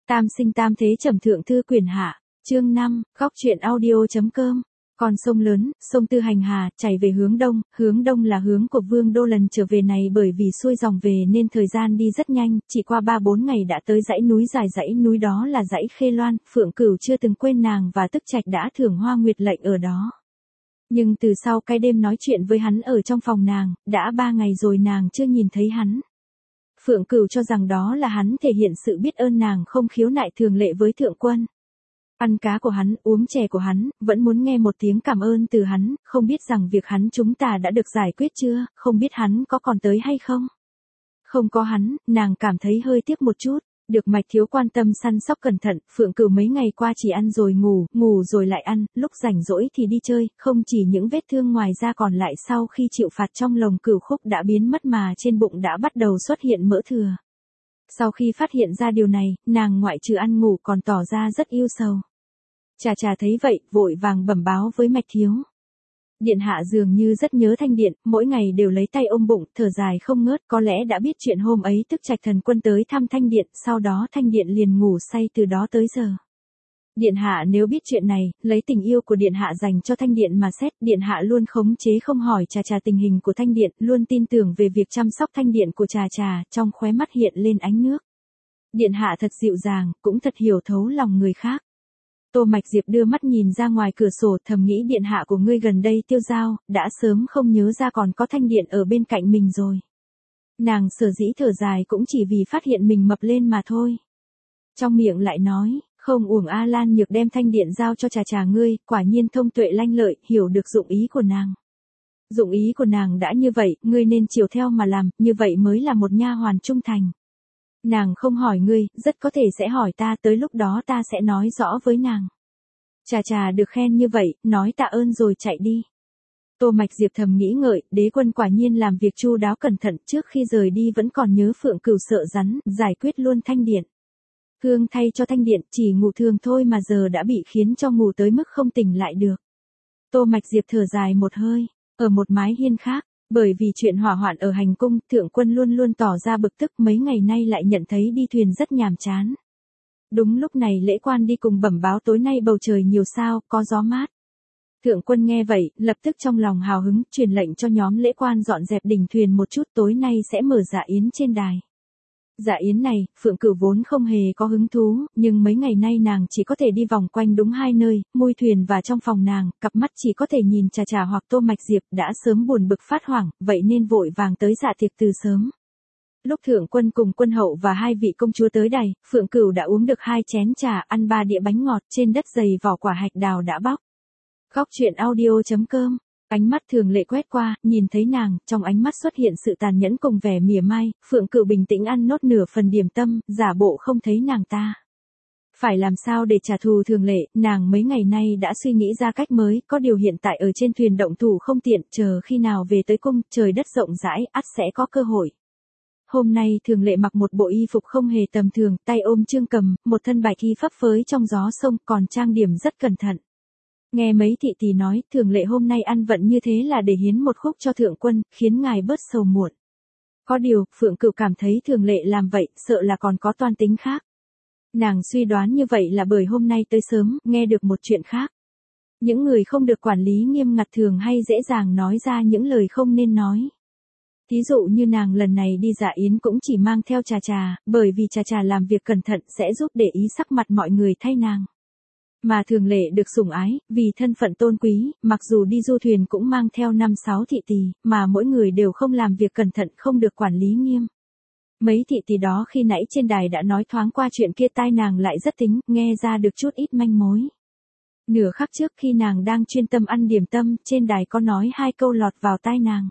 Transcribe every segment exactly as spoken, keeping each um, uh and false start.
Tam sinh tam thế trầm thượng thư quyền hạ, chương năm, góc truyện audio.com. Con sông lớn, sông Tư Hành Hà, chảy về hướng đông, hướng đông là hướng của Vương Đô lần trở về này bởi vì xuôi dòng về nên thời gian đi rất nhanh, chỉ qua ba bốn ngày đã tới dãy núi dài dãy núi đó là dãy Khê Loan, Phượng Cửu chưa từng quên nàng và Tức Trạch đã thưởng Hoa Nguyệt lệnh ở đó. Nhưng từ sau cái đêm nói chuyện với hắn ở trong phòng nàng, đã ba ngày rồi nàng chưa nhìn thấy hắn. Phượng Cửu cho rằng đó là hắn thể hiện sự biết ơn nàng không khiếu nại thường lệ với thượng quân. Ăn cá của hắn, uống chè của hắn, vẫn muốn nghe một tiếng cảm ơn từ hắn, không biết rằng việc hắn chúng ta đã được giải quyết chưa, không biết hắn có còn tới hay không. Không có hắn, nàng cảm thấy hơi tiếc một chút. Được Mạch Thiếu quan tâm săn sóc cẩn thận, Phượng Cửu mấy ngày qua chỉ ăn rồi ngủ, ngủ rồi lại ăn, lúc rảnh rỗi thì đi chơi, không chỉ những vết thương ngoài ra còn lại sau khi chịu phạt trong lồng cửu khúc đã biến mất mà trên bụng đã bắt đầu xuất hiện mỡ thừa. Sau khi phát hiện ra điều này, nàng ngoại trừ ăn ngủ còn tỏ ra rất yêu sầu. Trà Trà thấy vậy, vội vàng bẩm báo với Mạch Thiếu. Điện hạ dường như rất nhớ Thanh Điện, mỗi ngày đều lấy tay ôm bụng, thở dài không ngớt, có lẽ đã biết chuyện hôm ấy Tức Trạch thần quân tới thăm Thanh Điện, sau đó Thanh Điện liền ngủ say từ đó tới giờ. Điện hạ nếu biết chuyện này, lấy tình yêu của Điện hạ dành cho Thanh Điện mà xét, Điện hạ luôn khống chế không hỏi Trà Trà tình hình của Thanh Điện, luôn tin tưởng về việc chăm sóc Thanh Điện của Trà Trà, trong khóe mắt hiện lên ánh nước. Điện hạ thật dịu dàng, cũng thật hiểu thấu lòng người khác. Tô Mạch Diệp đưa mắt nhìn ra ngoài cửa sổ, thầm nghĩ điện hạ của ngươi gần đây tiêu dao, đã sớm không nhớ ra còn có Thanh Điện ở bên cạnh mình rồi. Nàng sở dĩ thở dài cũng chỉ vì phát hiện mình mập lên mà thôi. Trong miệng lại nói, không uổng A Lan Nhược đem Thanh Điện giao cho Trà Trà ngươi, quả nhiên thông tuệ lanh lợi, hiểu được dụng ý của nàng. Dụng ý của nàng đã như vậy, ngươi nên chiều theo mà làm, như vậy mới là một nha hoàn trung thành. Nàng không hỏi ngươi, rất có thể sẽ hỏi ta, tới lúc đó ta sẽ nói rõ với nàng. Trà Trà được khen như vậy, nói tạ ơn rồi chạy đi. Tô Mạch Diệp thầm nghĩ ngợi, đế quân quả nhiên làm việc chu đáo cẩn thận, trước khi rời đi vẫn còn nhớ Phượng Cửu sợ rắn, giải quyết luôn Thanh Điện. Hương thay cho Thanh Điện, chỉ ngủ thường thôi mà giờ đã bị khiến cho ngủ tới mức không tỉnh lại được. Tô Mạch Diệp thở dài một hơi, ở một mái hiên khác. Bởi vì chuyện hỏa hoạn ở hành cung, thượng quân luôn luôn tỏ ra bực tức, mấy ngày nay lại nhận thấy đi thuyền rất nhàm chán. Đúng lúc này lễ quan đi cùng bẩm báo tối nay bầu trời nhiều sao, có gió mát. Thượng quân nghe vậy, lập tức trong lòng hào hứng, truyền lệnh cho nhóm lễ quan dọn dẹp đỉnh thuyền một chút, tối nay sẽ mở dạ yến trên đài. Dạ yến này, Phượng Cửu vốn không hề có hứng thú, nhưng mấy ngày nay nàng chỉ có thể đi vòng quanh đúng hai nơi, mui thuyền và trong phòng nàng, cặp mắt chỉ có thể nhìn Trà Trà hoặc Tô Mạch Diệp, đã sớm buồn bực phát hoảng, vậy nên vội vàng tới dạ tiệc từ sớm. Lúc thượng quân cùng quân hậu và hai vị công chúa tới đài, Phượng Cửu đã uống được hai chén trà, ăn ba đĩa bánh ngọt, trên đất dày vỏ quả hạch đào đã bóc. Góc truyện audio.com. Ánh mắt thường lệ quét qua, nhìn thấy nàng, trong ánh mắt xuất hiện sự tàn nhẫn cùng vẻ mỉa mai, Phượng Cửu bình tĩnh ăn nốt nửa phần điểm tâm, giả bộ không thấy nàng ta. Phải làm sao để trả thù thường lệ, nàng mấy ngày nay đã suy nghĩ ra cách mới, có điều hiện tại ở trên thuyền động thủ không tiện, chờ khi nào về tới cung, trời đất rộng rãi, ắt sẽ có cơ hội. Hôm nay thường lệ mặc một bộ y phục không hề tầm thường, tay ôm chương cầm, một thân bạch y phấp phới trong gió sông, còn trang điểm rất cẩn thận. Nghe mấy thị tỷ nói, thường lệ hôm nay ăn vận như thế là để hiến một khúc cho thượng quân, khiến ngài bớt sầu muộn. Có điều, Phượng Cửu cảm thấy thường lệ làm vậy, sợ là còn có toan tính khác. Nàng suy đoán như vậy là bởi hôm nay tới sớm, nghe được một chuyện khác. Những người không được quản lý nghiêm ngặt thường hay dễ dàng nói ra những lời không nên nói. Thí dụ như nàng lần này đi dạ yến cũng chỉ mang theo Trà Trà, bởi vì Trà Trà làm việc cẩn thận sẽ giúp để ý sắc mặt mọi người thay nàng. Mà thường lệ được sủng ái, vì thân phận tôn quý, mặc dù đi du thuyền cũng mang theo năm sáu thị tỷ, mà mỗi người đều không làm việc cẩn thận không được quản lý nghiêm. Mấy thị tỷ đó khi nãy trên đài đã nói thoáng qua chuyện kia tai nàng lại rất tính, nghe ra được chút ít manh mối. Nửa khắc trước khi nàng đang chuyên tâm ăn điểm tâm, trên đài có nói hai câu lọt vào tai nàng.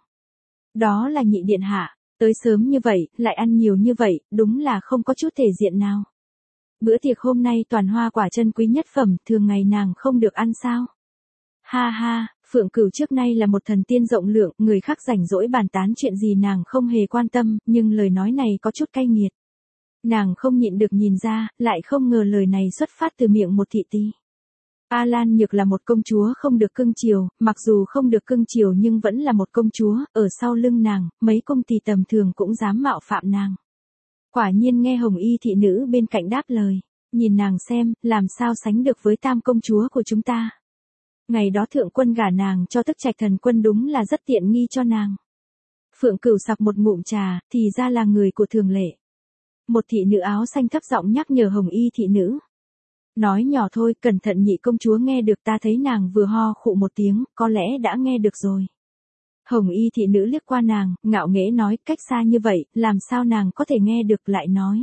Đó là nhị điện hạ, tới sớm như vậy, lại ăn nhiều như vậy, đúng là không có chút thể diện nào. Bữa tiệc hôm nay toàn hoa quả chân quý nhất phẩm, thường ngày nàng không được ăn sao? Ha ha, Phượng Cửu trước nay là một thần tiên rộng lượng, người khác rảnh rỗi bàn tán chuyện gì nàng không hề quan tâm, nhưng lời nói này có chút cay nghiệt. Nàng không nhịn được nhìn ra, lại không ngờ lời này xuất phát từ miệng một thị tỷ. A Lan Nhược là một công chúa không được cưng chiều, mặc dù không được cưng chiều nhưng vẫn là một công chúa, ở sau lưng nàng, mấy công tỳ tầm thường cũng dám mạo phạm nàng. Quả nhiên nghe hồng y thị nữ bên cạnh đáp lời. Nhìn nàng xem, làm sao sánh được với tam công chúa của chúng ta. Ngày đó thượng quân gả nàng cho Tức Trạch Thần Quân đúng là rất tiện nghi cho nàng. Phượng Cửu sặc một ngụm trà, thì ra là người của Thường Lệ. Một thị nữ áo xanh thấp giọng nhắc nhở Hồng Y thị nữ. Nói nhỏ thôi, cẩn thận nhị công chúa nghe được, ta thấy nàng vừa ho khụ một tiếng, có lẽ đã nghe được rồi. Hồng Y thị nữ liếc qua nàng, ngạo nghễ nói, cách xa như vậy, làm sao nàng có thể nghe được, lại nói.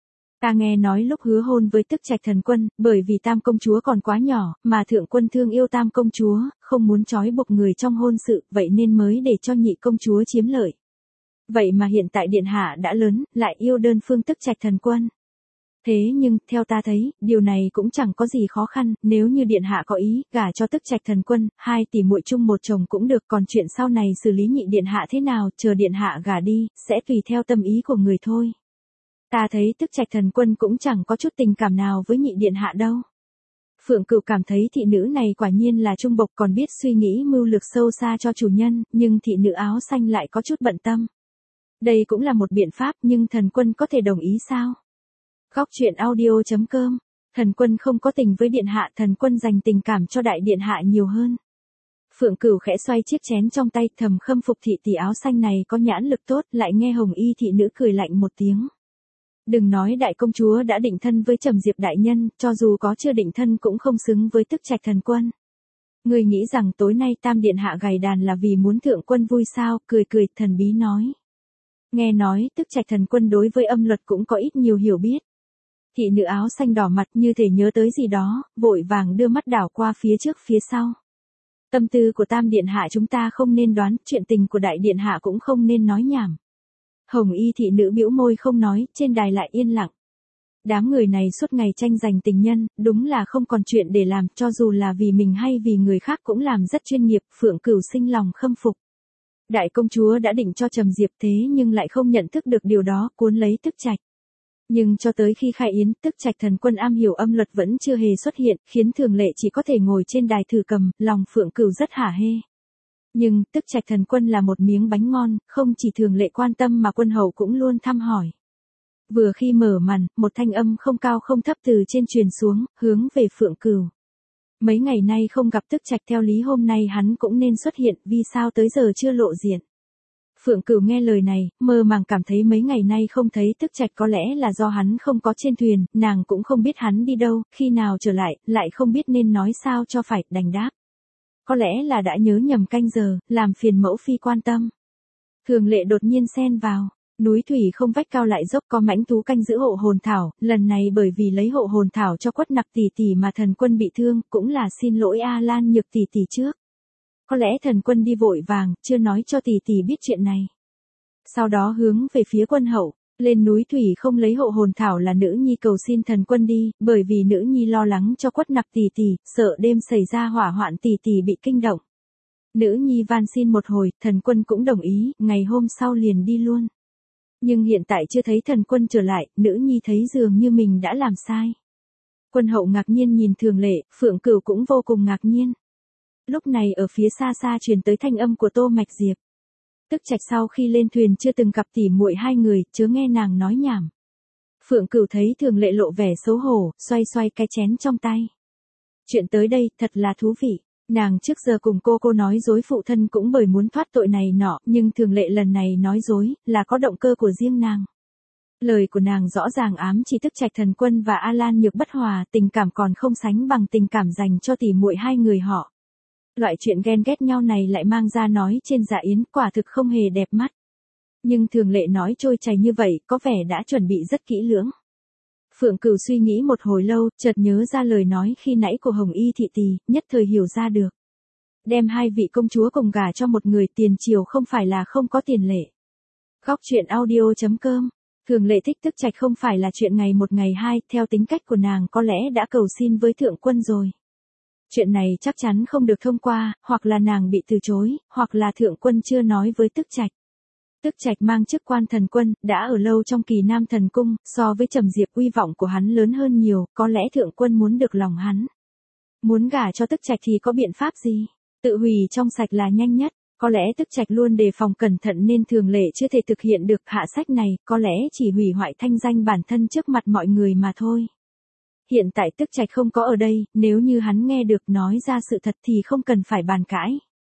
Ta nghe nói lúc hứa hôn với Tức Trạch Thần Quân, bởi vì tam công chúa còn quá nhỏ, mà thượng quân thương yêu tam công chúa, không muốn trói buộc người trong hôn sự, vậy nên mới để cho nhị công chúa chiếm lợi. Vậy mà hiện tại điện hạ đã lớn, lại yêu đơn phương Tức Trạch Thần Quân. Thế nhưng, theo ta thấy, điều này cũng chẳng có gì khó khăn, nếu như điện hạ có ý, gả cho Tức Trạch Thần Quân, hai tỷ muội chung một chồng cũng được, còn chuyện sau này xử lý nhị điện hạ thế nào, chờ điện hạ gả đi, sẽ tùy theo tâm ý của người thôi. Ta thấy Tức Trạch Thần Quân cũng chẳng có chút tình cảm nào với nhị điện hạ đâu. Phượng Cửu cảm thấy thị nữ này quả nhiên là trung bộc, còn biết suy nghĩ mưu lược sâu xa cho chủ nhân, nhưng thị nữ áo xanh lại có chút bận tâm. Đây cũng là một biện pháp, nhưng Thần Quân có thể đồng ý sao? Góc truyện audio chấm com. Thần Quân không có tình với điện hạ, Thần Quân dành tình cảm cho đại điện hạ nhiều hơn. Phượng Cửu khẽ xoay chiếc chén trong tay, thầm khâm phục thị tỷ áo xanh này có nhãn lực tốt, lại nghe Hồng Y thị nữ cười lạnh một tiếng. Đừng nói đại công chúa đã định thân với Trầm Diệp đại nhân, cho dù có chưa định thân cũng không xứng với Tức Trạch Thần Quân. Ngươi nghĩ rằng tối nay tam điện hạ gầy đàn là vì muốn thượng quân vui sao? Cười cười, thần bí nói. Nghe nói, Tức Trạch Thần Quân đối với âm luật cũng có ít nhiều hiểu biết. Thị nữ áo xanh đỏ mặt như thể nhớ tới gì đó, vội vàng đưa mắt đảo qua phía trước phía sau. Tâm tư của tam điện hạ chúng ta không nên đoán, chuyện tình của đại điện hạ cũng không nên nói nhảm. Hồng Y thị nữ bĩu môi không nói, trên đài lại yên lặng. Đám người này suốt ngày tranh giành tình nhân, đúng là không còn chuyện để làm, cho dù là vì mình hay vì người khác cũng làm rất chuyên nghiệp. Phượng Cửu sinh lòng khâm phục. Đại công chúa đã định cho Trầm Diệp thế nhưng lại không nhận thức được điều đó, cuốn lấy Tức Trạch. Nhưng cho tới khi khai yến, Tức Trạch Thần Quân am hiểu âm luật vẫn chưa hề xuất hiện, khiến Thường Lệ chỉ có thể ngồi trên đài thử cầm, lòng Phượng Cửu rất hả hê. Nhưng, Tức Trạch Thần Quân là một miếng bánh ngon, không chỉ Thường Lệ quan tâm mà quân hầu cũng luôn thăm hỏi. Vừa khi mở màn, một thanh âm không cao không thấp từ trên truyền xuống, hướng về Phượng Cửu. Mấy ngày nay không gặp Tức Trạch, theo lý hôm nay hắn cũng nên xuất hiện, vì sao tới giờ chưa lộ diện. Phượng Cửu nghe lời này, mơ màng cảm thấy mấy ngày nay không thấy Tức Trạch có lẽ là do hắn không có trên thuyền, nàng cũng không biết hắn đi đâu, khi nào trở lại, lại không biết nên nói sao cho phải, đành đáp. Có lẽ là đã nhớ nhầm canh giờ, làm phiền mẫu phi quan tâm. Thường Lệ đột nhiên xen vào, núi thủy không vách cao lại dốc, có mãnh thú canh giữ hộ hồn thảo, lần này bởi vì lấy hộ hồn thảo cho Quất Nặc tỷ tỷ mà Thần Quân bị thương, cũng là xin lỗi A Lan Nhược tỷ tỷ trước. Có lẽ Thần Quân đi vội vàng, chưa nói cho tỷ tỷ biết chuyện này. Sau đó hướng về phía quân hậu, lên núi thủy không lấy hộ hồn thảo là nữ nhi cầu xin Thần Quân đi, bởi vì nữ nhi lo lắng cho Quất Nặc tỷ tỷ, sợ đêm xảy ra hỏa hoạn tỷ tỷ bị kinh động. Nữ nhi van xin một hồi, Thần Quân cũng đồng ý, ngày hôm sau liền đi luôn. Nhưng hiện tại chưa thấy Thần Quân trở lại, nữ nhi thấy dường như mình đã làm sai. Quân hậu ngạc nhiên nhìn Thường Lệ, Phượng Cửu cũng vô cùng ngạc nhiên. Lúc này ở phía xa xa truyền tới thanh âm của Tô Mạch Diệp. Tức Trạch sau khi lên thuyền chưa từng gặp tỉ muội hai người, chớ nghe nàng nói nhảm. Phượng Cửu thấy Thường Lệ lộ vẻ xấu hổ, xoay xoay cái chén trong tay. Chuyện tới đây, thật là thú vị. Nàng trước giờ cùng cô cô nói dối phụ thân cũng bởi muốn thoát tội này nọ, nhưng Thường Lệ lần này nói dối, là có động cơ của riêng nàng. Lời của nàng rõ ràng ám chỉ Tức Trạch Thần Quân và A Lan Nhược bất hòa, tình cảm còn không sánh bằng tình cảm dành cho tỉ muội hai người họ. Loại chuyện ghen ghét nhau này lại mang ra nói trên dạ yến, quả thực không hề đẹp mắt. Nhưng Thường Lệ nói trôi chảy như vậy, có vẻ đã chuẩn bị rất kỹ lưỡng. Phượng Cửu suy nghĩ một hồi lâu, chợt nhớ ra lời nói khi nãy của Hồng Y thị tỷ, nhất thời hiểu ra được. Đem hai vị công chúa cùng gả cho một người, tiền triều không phải là không có tiền lệ. Góc truyện audio chấm com. Thường Lệ thích Tức Trạch không phải là chuyện ngày một ngày hai, theo tính cách của nàng có lẽ đã cầu xin với thượng quân rồi. Chuyện này chắc chắn không được thông qua, hoặc là nàng bị từ chối, hoặc là thượng quân chưa nói với Tức Trạch. Tức Trạch mang chức quan thần quân, đã ở lâu trong Kỳ Nam Thần Cung, so với Trầm Diệp uy vọng của hắn lớn hơn nhiều, có lẽ thượng quân muốn được lòng hắn. Muốn gả cho Tức Trạch thì có biện pháp gì? Tự hủy trong sạch là nhanh nhất, có lẽ Tức Trạch luôn đề phòng cẩn thận nên Thường Lệ chưa thể thực hiện được hạ sách này, có lẽ chỉ hủy hoại thanh danh bản thân trước mặt mọi người mà thôi. Hiện tại Tức Trạch không có ở đây, nếu như hắn nghe được nói ra sự thật thì không cần phải bàn cãi.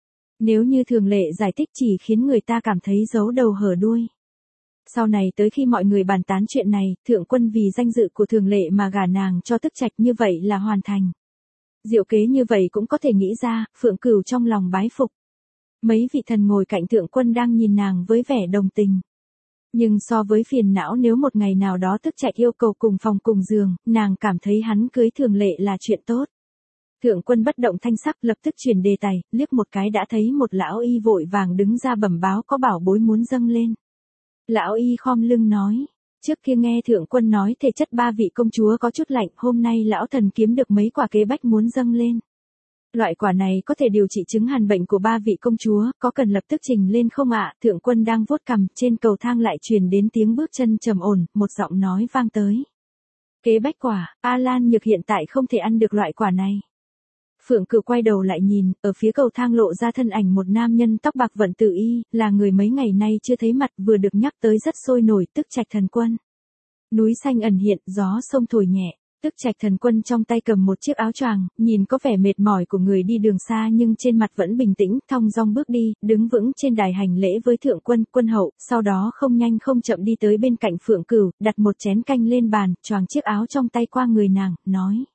Nếu như thường lệ giải thích chỉ khiến người ta cảm thấy giấu đầu hở đuôi. Sau này tới khi mọi người bàn tán chuyện này, Thượng Quân vì danh dự của thường lệ mà gả nàng cho Tức Trạch như vậy là hoàn thành. Diệu kế như vậy cũng có thể nghĩ ra, Phượng Cửu trong lòng bái phục. Mấy vị thần ngồi cạnh Thượng Quân đang nhìn nàng với vẻ đồng tình. Nhưng so với phiền não nếu một ngày nào đó Tức Trạch yêu cầu cùng phòng cùng giường, nàng cảm thấy hắn cưới thường lệ là chuyện tốt. Thượng Quân bất động thanh sắc lập tức chuyển đề tài, liếc một cái đã thấy một lão y vội vàng đứng ra bẩm báo có bảo bối muốn dâng lên. Lão y khom lưng nói, trước kia nghe Thượng Quân nói thể chất ba vị công chúa có chút lạnh, hôm nay lão thần kiếm được mấy quả kế bách muốn dâng lên. Loại quả này có thể điều trị chứng hàn bệnh của ba vị công chúa, có cần lập tức trình lên không ạ? Thượng Quân đang vuốt cằm, trên cầu thang lại truyền đến tiếng bước chân trầm ổn, một giọng nói vang tới. Kế bách quả, A Lan Nhược hiện tại không thể ăn được loại quả này. Phượng Cửu quay đầu lại nhìn, ở phía cầu thang lộ ra thân ảnh một nam nhân tóc bạc Vận Tử Y, là người mấy ngày nay chưa thấy mặt, vừa được nhắc tới rất sôi nổi, Tức Trạch Thần Quân. Núi xanh ẩn hiện, gió sông thổi nhẹ, Tức Trạch Thần Quân trong tay cầm một chiếc áo choàng, nhìn có vẻ mệt mỏi của người đi đường xa nhưng trên mặt vẫn bình tĩnh, thong dong bước đi, đứng vững trên đài hành lễ với Thượng Quân, quân hậu, sau đó không nhanh không chậm đi tới bên cạnh Phượng Cửu, đặt một chén canh lên bàn, choàng chiếc áo trong tay qua người nàng, nói.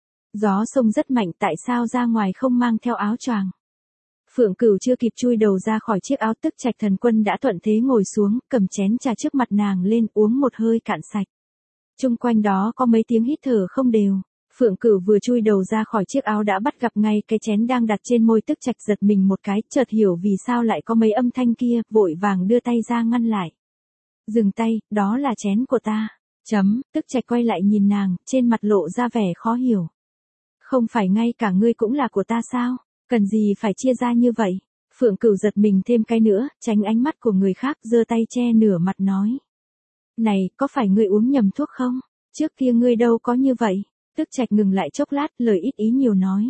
Gió sông rất mạnh, tại sao ra ngoài không mang theo áo choàng? Phượng Cửu chưa kịp chui đầu ra khỏi chiếc áo, Tức Trạch Thần Quân đã thuận thế ngồi xuống, cầm chén trà trước mặt nàng lên uống một hơi cạn sạch. Chung quanh đó có mấy tiếng hít thở không đều. Phượng Cửu vừa chui đầu ra khỏi chiếc áo đã bắt gặp ngay cái chén đang đặt trên môi, Tức Trạch giật mình một cái, chợt hiểu vì sao lại có mấy âm thanh kia, vội vàng đưa tay ra ngăn lại. Dừng tay, đó là chén của ta. Chấm, Tức Trạch quay lại nhìn nàng, trên mặt lộ ra vẻ khó hiểu. Không phải ngay cả ngươi cũng là của ta sao? Cần gì phải chia ra như vậy? Phượng Cửu giật mình thêm cái nữa, tránh ánh mắt của người khác, giơ tay che nửa mặt nói. Này, có phải ngươi uống nhầm thuốc không? Trước kia ngươi đâu có như vậy. Tức Trạch ngừng lại chốc lát, lời ít ý nhiều nói.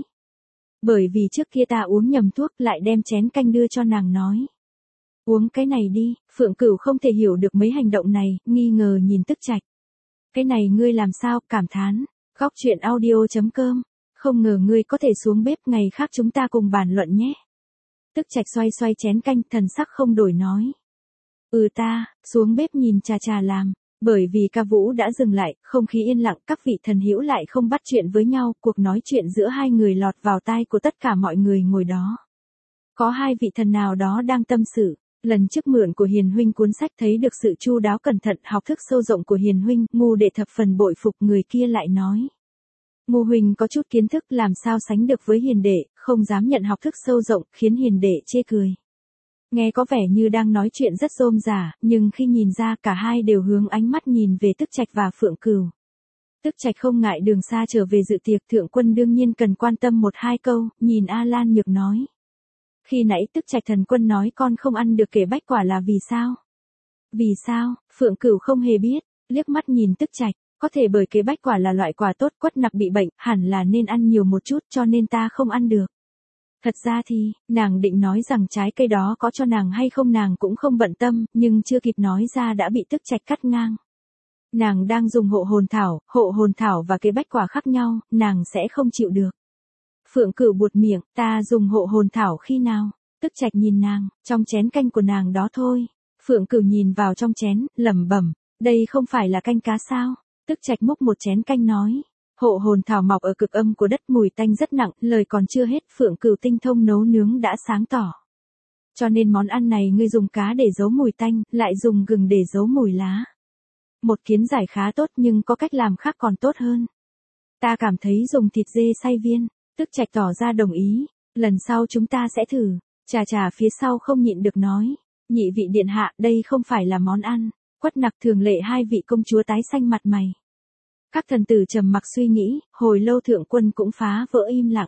Bởi vì trước kia ta uống nhầm thuốc, lại đem chén canh đưa cho nàng nói. Uống cái này đi. Phượng Cửu không thể hiểu được mấy hành động này, nghi ngờ nhìn Tức Trạch. Cái này ngươi làm sao? Cảm thán. Góc truyện audio chấm com. Không ngờ ngươi có thể xuống bếp, ngày khác chúng ta cùng bàn luận nhé. Tức Trạch xoay xoay chén canh, thần sắc không đổi nói. Ừ ta, xuống bếp nhìn trà trà làm. Bởi vì ca vũ đã dừng lại, không khí yên lặng, các vị thần hữu lại không bắt chuyện với nhau, cuộc nói chuyện giữa hai người lọt vào tai của tất cả mọi người ngồi đó. Có hai vị thần nào đó đang tâm sự. Lần trước mượn của Hiền huynh cuốn sách thấy được sự chu đáo cẩn thận, học thức sâu rộng của Hiền huynh, ngu đệ thập phần bội phục. Người kia lại nói. Ngu huynh có chút kiến thức, làm sao sánh được với Hiền đệ, không dám nhận học thức sâu rộng, khiến Hiền đệ chê cười. Nghe có vẻ như đang nói chuyện rất rôm rả, nhưng khi nhìn ra cả hai đều hướng ánh mắt nhìn về Tức Trạch và Phượng Cửu. Tức Trạch không ngại đường xa trở về dự tiệc, Thượng Quân đương nhiên cần quan tâm một hai câu, nhìn A Lan Nhược nói. Khi nãy Tức Trạch Thần Quân nói con không ăn được kể bách quả là vì sao? Vì sao? Phượng Cửu không hề biết, liếc mắt nhìn Tức Trạch. Có thể bởi kế bách quả là loại quả tốt, Quất Nặc bị bệnh, hẳn là nên ăn nhiều một chút cho nên ta không ăn được. Thật ra thì, nàng định nói rằng trái cây đó có cho nàng hay không nàng cũng không bận tâm, nhưng chưa kịp nói ra đã bị Tức Trạch cắt ngang. Nàng đang dùng hộ hồn thảo, hộ hồn thảo và kế bách quả khác nhau, nàng sẽ không chịu được. Phượng Cửu buột miệng, ta dùng hộ hồn thảo khi nào? Tức Trạch nhìn nàng, trong chén canh của nàng đó thôi. Phượng Cửu nhìn vào trong chén, lẩm bẩm, đây không phải là canh cá sao? Tức Trạch múc một chén canh nói. Hộ hồn thảo mọc ở cực âm của đất, mùi tanh rất nặng, lời còn chưa hết, Phượng Cửu tinh thông nấu nướng đã sáng tỏ. Cho nên món ăn này ngươi dùng cá để giấu mùi tanh, lại dùng gừng để giấu mùi lá. Một kiến giải khá tốt nhưng có cách làm khác còn tốt hơn. Ta cảm thấy dùng thịt dê xay viên. Tức Trạch tỏ ra đồng ý. Lần sau chúng ta sẽ thử. Trà trà phía sau không nhịn được nói. Nhị vị điện hạ, đây không phải là món ăn. Quất Nặc, Thường lệ hai vị công chúa tái xanh mặt mày. Các thần tử trầm mặc suy nghĩ, hồi lâu Thượng Quân cũng phá vỡ im lặng.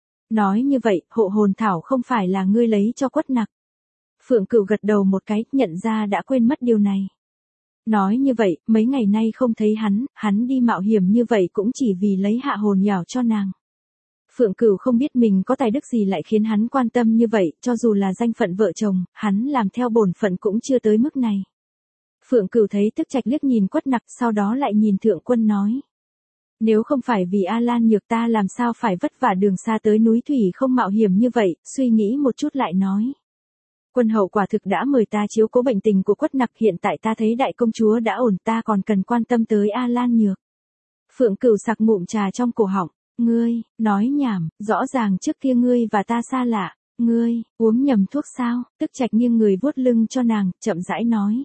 Nói như vậy, hộ hồn thảo không phải là ngươi lấy cho Quất Nặc. Phượng Cửu gật đầu một cái, nhận ra đã quên mất điều này. Nói như vậy, mấy ngày nay không thấy hắn, hắn đi mạo hiểm như vậy cũng chỉ vì lấy hạ hồn nhảo cho nàng. Phượng Cửu không biết mình có tài đức gì lại khiến hắn quan tâm như vậy, cho dù là danh phận vợ chồng, hắn làm theo bổn phận cũng chưa tới mức này. Phượng Cửu thấy Tức Trạch liếc nhìn Quất Nặc, sau đó lại nhìn Thượng Quân nói. Nếu không phải vì A Lan Nhược ta làm sao phải vất vả đường xa tới núi thủy không mạo hiểm như vậy, suy nghĩ một chút lại nói. Quân hậu quả thực đã mời ta chiếu cố bệnh tình của Quất Nặc, hiện tại ta thấy đại công chúa đã ổn, ta còn cần quan tâm tới A Lan Nhược. Phượng Cửu sặc ngụm trà trong cổ họng, ngươi, nói nhảm, rõ ràng trước kia ngươi và ta xa lạ, ngươi, uống nhầm thuốc sao, Tức Trạch nghiêng người vuốt lưng cho nàng, chậm rãi nói.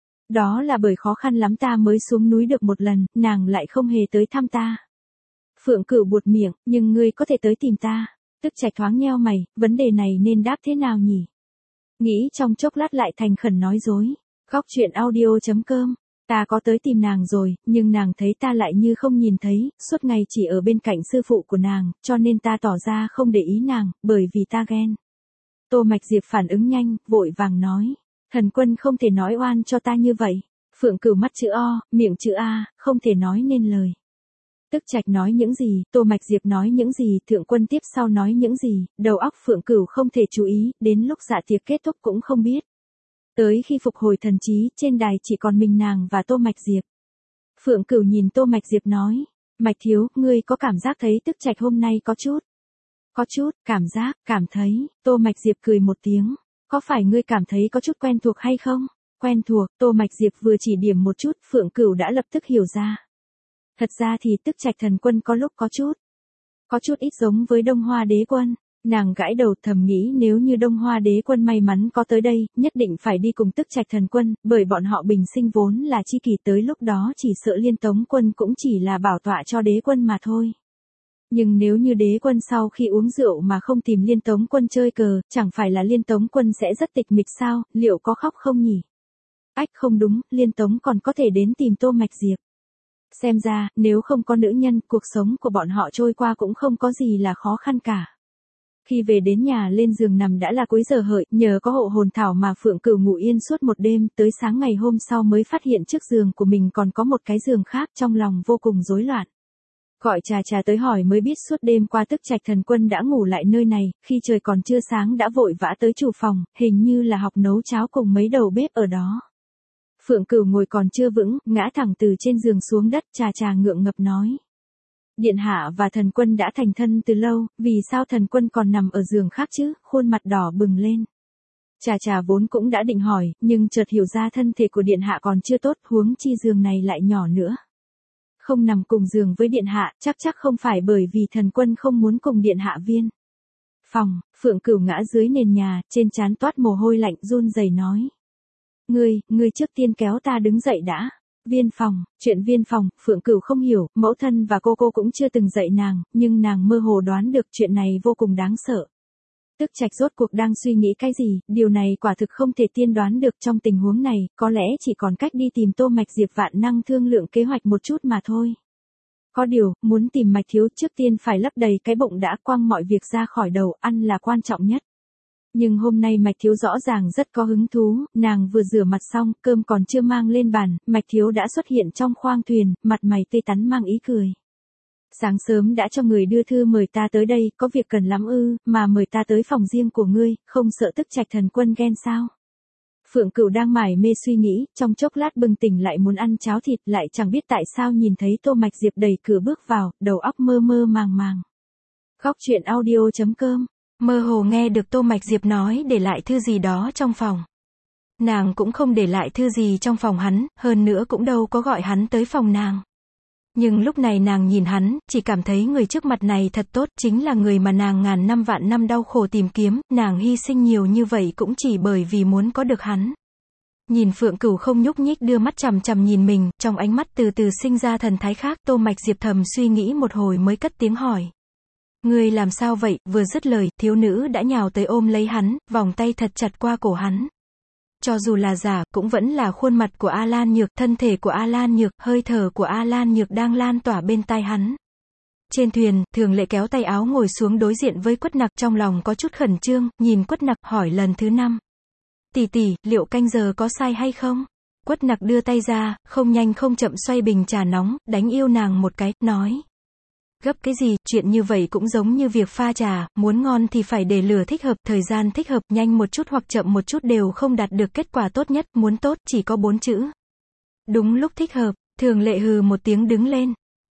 Đó là bởi khó khăn lắm ta mới xuống núi được một lần, nàng lại không hề tới thăm ta. Phượng Cửu buột miệng, nhưng ngươi có thể tới tìm ta. Tức Trạch thoáng nheo mày, vấn đề này nên đáp thế nào nhỉ? Nghĩ trong chốc lát lại thành khẩn nói dối. Góc truyện audio chấm com. Ta có tới tìm nàng rồi, nhưng nàng thấy ta lại như không nhìn thấy, suốt ngày chỉ ở bên cạnh sư phụ của nàng, cho nên ta tỏ ra không để ý nàng, bởi vì ta ghen. Tô Mạch Diệp phản ứng nhanh, vội vàng nói. Thần quân không thể nói oan cho ta như vậy. Phượng Cửu mắt chữ O, miệng chữ A, không thể nói nên lời. Tức Trạch nói những gì, Tô Mạch Diệp nói những gì, Thượng Quân tiếp sau nói những gì, đầu óc Phượng Cửu không thể chú ý, đến lúc dạ tiệc kết thúc cũng không biết. Tới khi phục hồi thần trí, trên đài chỉ còn mình nàng và Tô Mạch Diệp. Phượng Cửu nhìn Tô Mạch Diệp nói, Mạch thiếu, ngươi có cảm giác thấy Tức Trạch hôm nay có chút. Có chút, cảm giác, cảm thấy, Tô Mạch Diệp cười một tiếng. Có phải ngươi cảm thấy có chút quen thuộc hay không? Quen thuộc, Tô Mạch Diệp vừa chỉ điểm một chút, Phượng Cửu đã lập tức hiểu ra. Thật ra thì Tức Trạch thần quân có lúc có chút. Có chút ít giống với Đông Hoa đế quân. Nàng gãi đầu thầm nghĩ nếu như Đông Hoa đế quân may mắn có tới đây, nhất định phải đi cùng Tức Trạch thần quân, bởi bọn họ bình sinh vốn là chi kỷ, tới lúc đó chỉ sợ Liên Tống quân cũng chỉ là bảo tọa cho đế quân mà thôi. Nhưng nếu như đế quân sau khi uống rượu mà không tìm Liên Tống quân chơi cờ, chẳng phải là Liên Tống quân sẽ rất tịch mịch sao, liệu có khóc không nhỉ? Ách không đúng, Liên Tống còn có thể đến tìm Tô Mạch Diệp. Xem ra, nếu không có nữ nhân, cuộc sống của bọn họ trôi qua cũng không có gì là khó khăn cả. Khi về đến nhà lên giường nằm đã là cuối giờ hợi, nhờ có hộ hồn thảo mà Phượng Cửu ngủ yên suốt một đêm, tới sáng ngày hôm sau mới phát hiện trước giường của mình còn có một cái giường khác, trong lòng vô cùng rối loạn. Gọi Trà Trà tới hỏi mới biết suốt đêm qua Tức Trạch thần quân đã ngủ lại nơi này, khi trời còn chưa sáng đã vội vã tới chủ phòng, hình như là học nấu cháo cùng mấy đầu bếp ở đó. Phượng Cửu ngồi còn chưa vững, ngã thẳng từ trên giường xuống đất, Trà Trà ngượng ngập nói. Điện hạ và thần quân đã thành thân từ lâu, vì sao thần quân còn nằm ở giường khác chứ, khuôn mặt đỏ bừng lên. Trà Trà vốn cũng đã định hỏi, nhưng chợt hiểu ra thân thể của điện hạ còn chưa tốt, huống chi giường này lại nhỏ nữa. Không nằm cùng giường với điện hạ, chắc chắc không phải bởi vì thần quân không muốn cùng điện hạ viên phòng. Phượng Cửu ngã dưới nền nhà, trên trán toát mồ hôi lạnh, run rẩy nói. Ngươi, ngươi trước tiên kéo ta đứng dậy đã. Viên phòng, chuyện viên phòng, Phượng Cửu không hiểu, mẫu thân và cô cô cũng chưa từng dạy nàng, nhưng nàng mơ hồ đoán được chuyện này vô cùng đáng sợ. Tức Trạch rốt cuộc đang suy nghĩ cái gì, điều này quả thực không thể tiên đoán được, trong tình huống này, có lẽ chỉ còn cách đi tìm Tô Mạch Diệp vạn năng thương lượng kế hoạch một chút mà thôi. Có điều, muốn tìm Mạch thiếu trước tiên phải lấp đầy cái bụng đã, quăng mọi việc ra khỏi đầu, ăn là quan trọng nhất. Nhưng hôm nay Mạch thiếu rõ ràng rất có hứng thú, nàng vừa rửa mặt xong, cơm còn chưa mang lên bàn, Mạch thiếu đã xuất hiện trong khoang thuyền, mặt mày tươi tắn mang ý cười. Sáng sớm đã cho người đưa thư mời ta tới đây, có việc cần lắm ư, mà mời ta tới phòng riêng của ngươi, không sợ Tức Trạch thần quân ghen sao? Phượng Cửu đang mải mê suy nghĩ, trong chốc lát bừng tỉnh lại muốn ăn cháo thịt, lại chẳng biết tại sao nhìn thấy Tô Mạch Diệp đẩy cửa bước vào, đầu óc mơ mơ màng màng. Góc truyện audio chấm com. Mơ hồ nghe được Tô Mạch Diệp nói để lại thư gì đó trong phòng. Nàng cũng không để lại thư gì trong phòng hắn, hơn nữa cũng đâu có gọi hắn tới phòng nàng. Nhưng lúc này nàng nhìn hắn, chỉ cảm thấy người trước mặt này thật tốt, chính là người mà nàng ngàn năm vạn năm đau khổ tìm kiếm, nàng hy sinh nhiều như vậy cũng chỉ bởi vì muốn có được hắn. Nhìn Phượng Cửu không nhúc nhích đưa mắt chằm chằm nhìn mình, trong ánh mắt từ từ sinh ra thần thái khác, Tô Mạch Diệp thầm suy nghĩ một hồi mới cất tiếng hỏi. Ngươi làm sao vậy, vừa dứt lời, thiếu nữ đã nhào tới ôm lấy hắn, vòng tay thật chặt qua cổ hắn. Cho dù là giả, cũng vẫn là khuôn mặt của A Lan Nhược, thân thể của A Lan Nhược, hơi thở của A Lan Nhược đang lan tỏa bên tai hắn. Trên thuyền, Thường Lệ kéo tay áo ngồi xuống đối diện với Quất Nặc, trong lòng có chút khẩn trương, nhìn Quất Nặc, hỏi lần thứ năm. Tỷ tỷ, liệu canh giờ có sai hay không? Quất Nặc đưa tay ra, không nhanh không chậm xoay bình trà nóng, đánh yêu nàng một cái, nói. Gấp cái gì, chuyện như vậy cũng giống như việc pha trà, muốn ngon thì phải để lửa thích hợp, thời gian thích hợp, nhanh một chút hoặc chậm một chút đều không đạt được kết quả tốt nhất, muốn tốt chỉ có bốn chữ. Đúng lúc thích hợp, Thường Lệ hừ một tiếng đứng lên.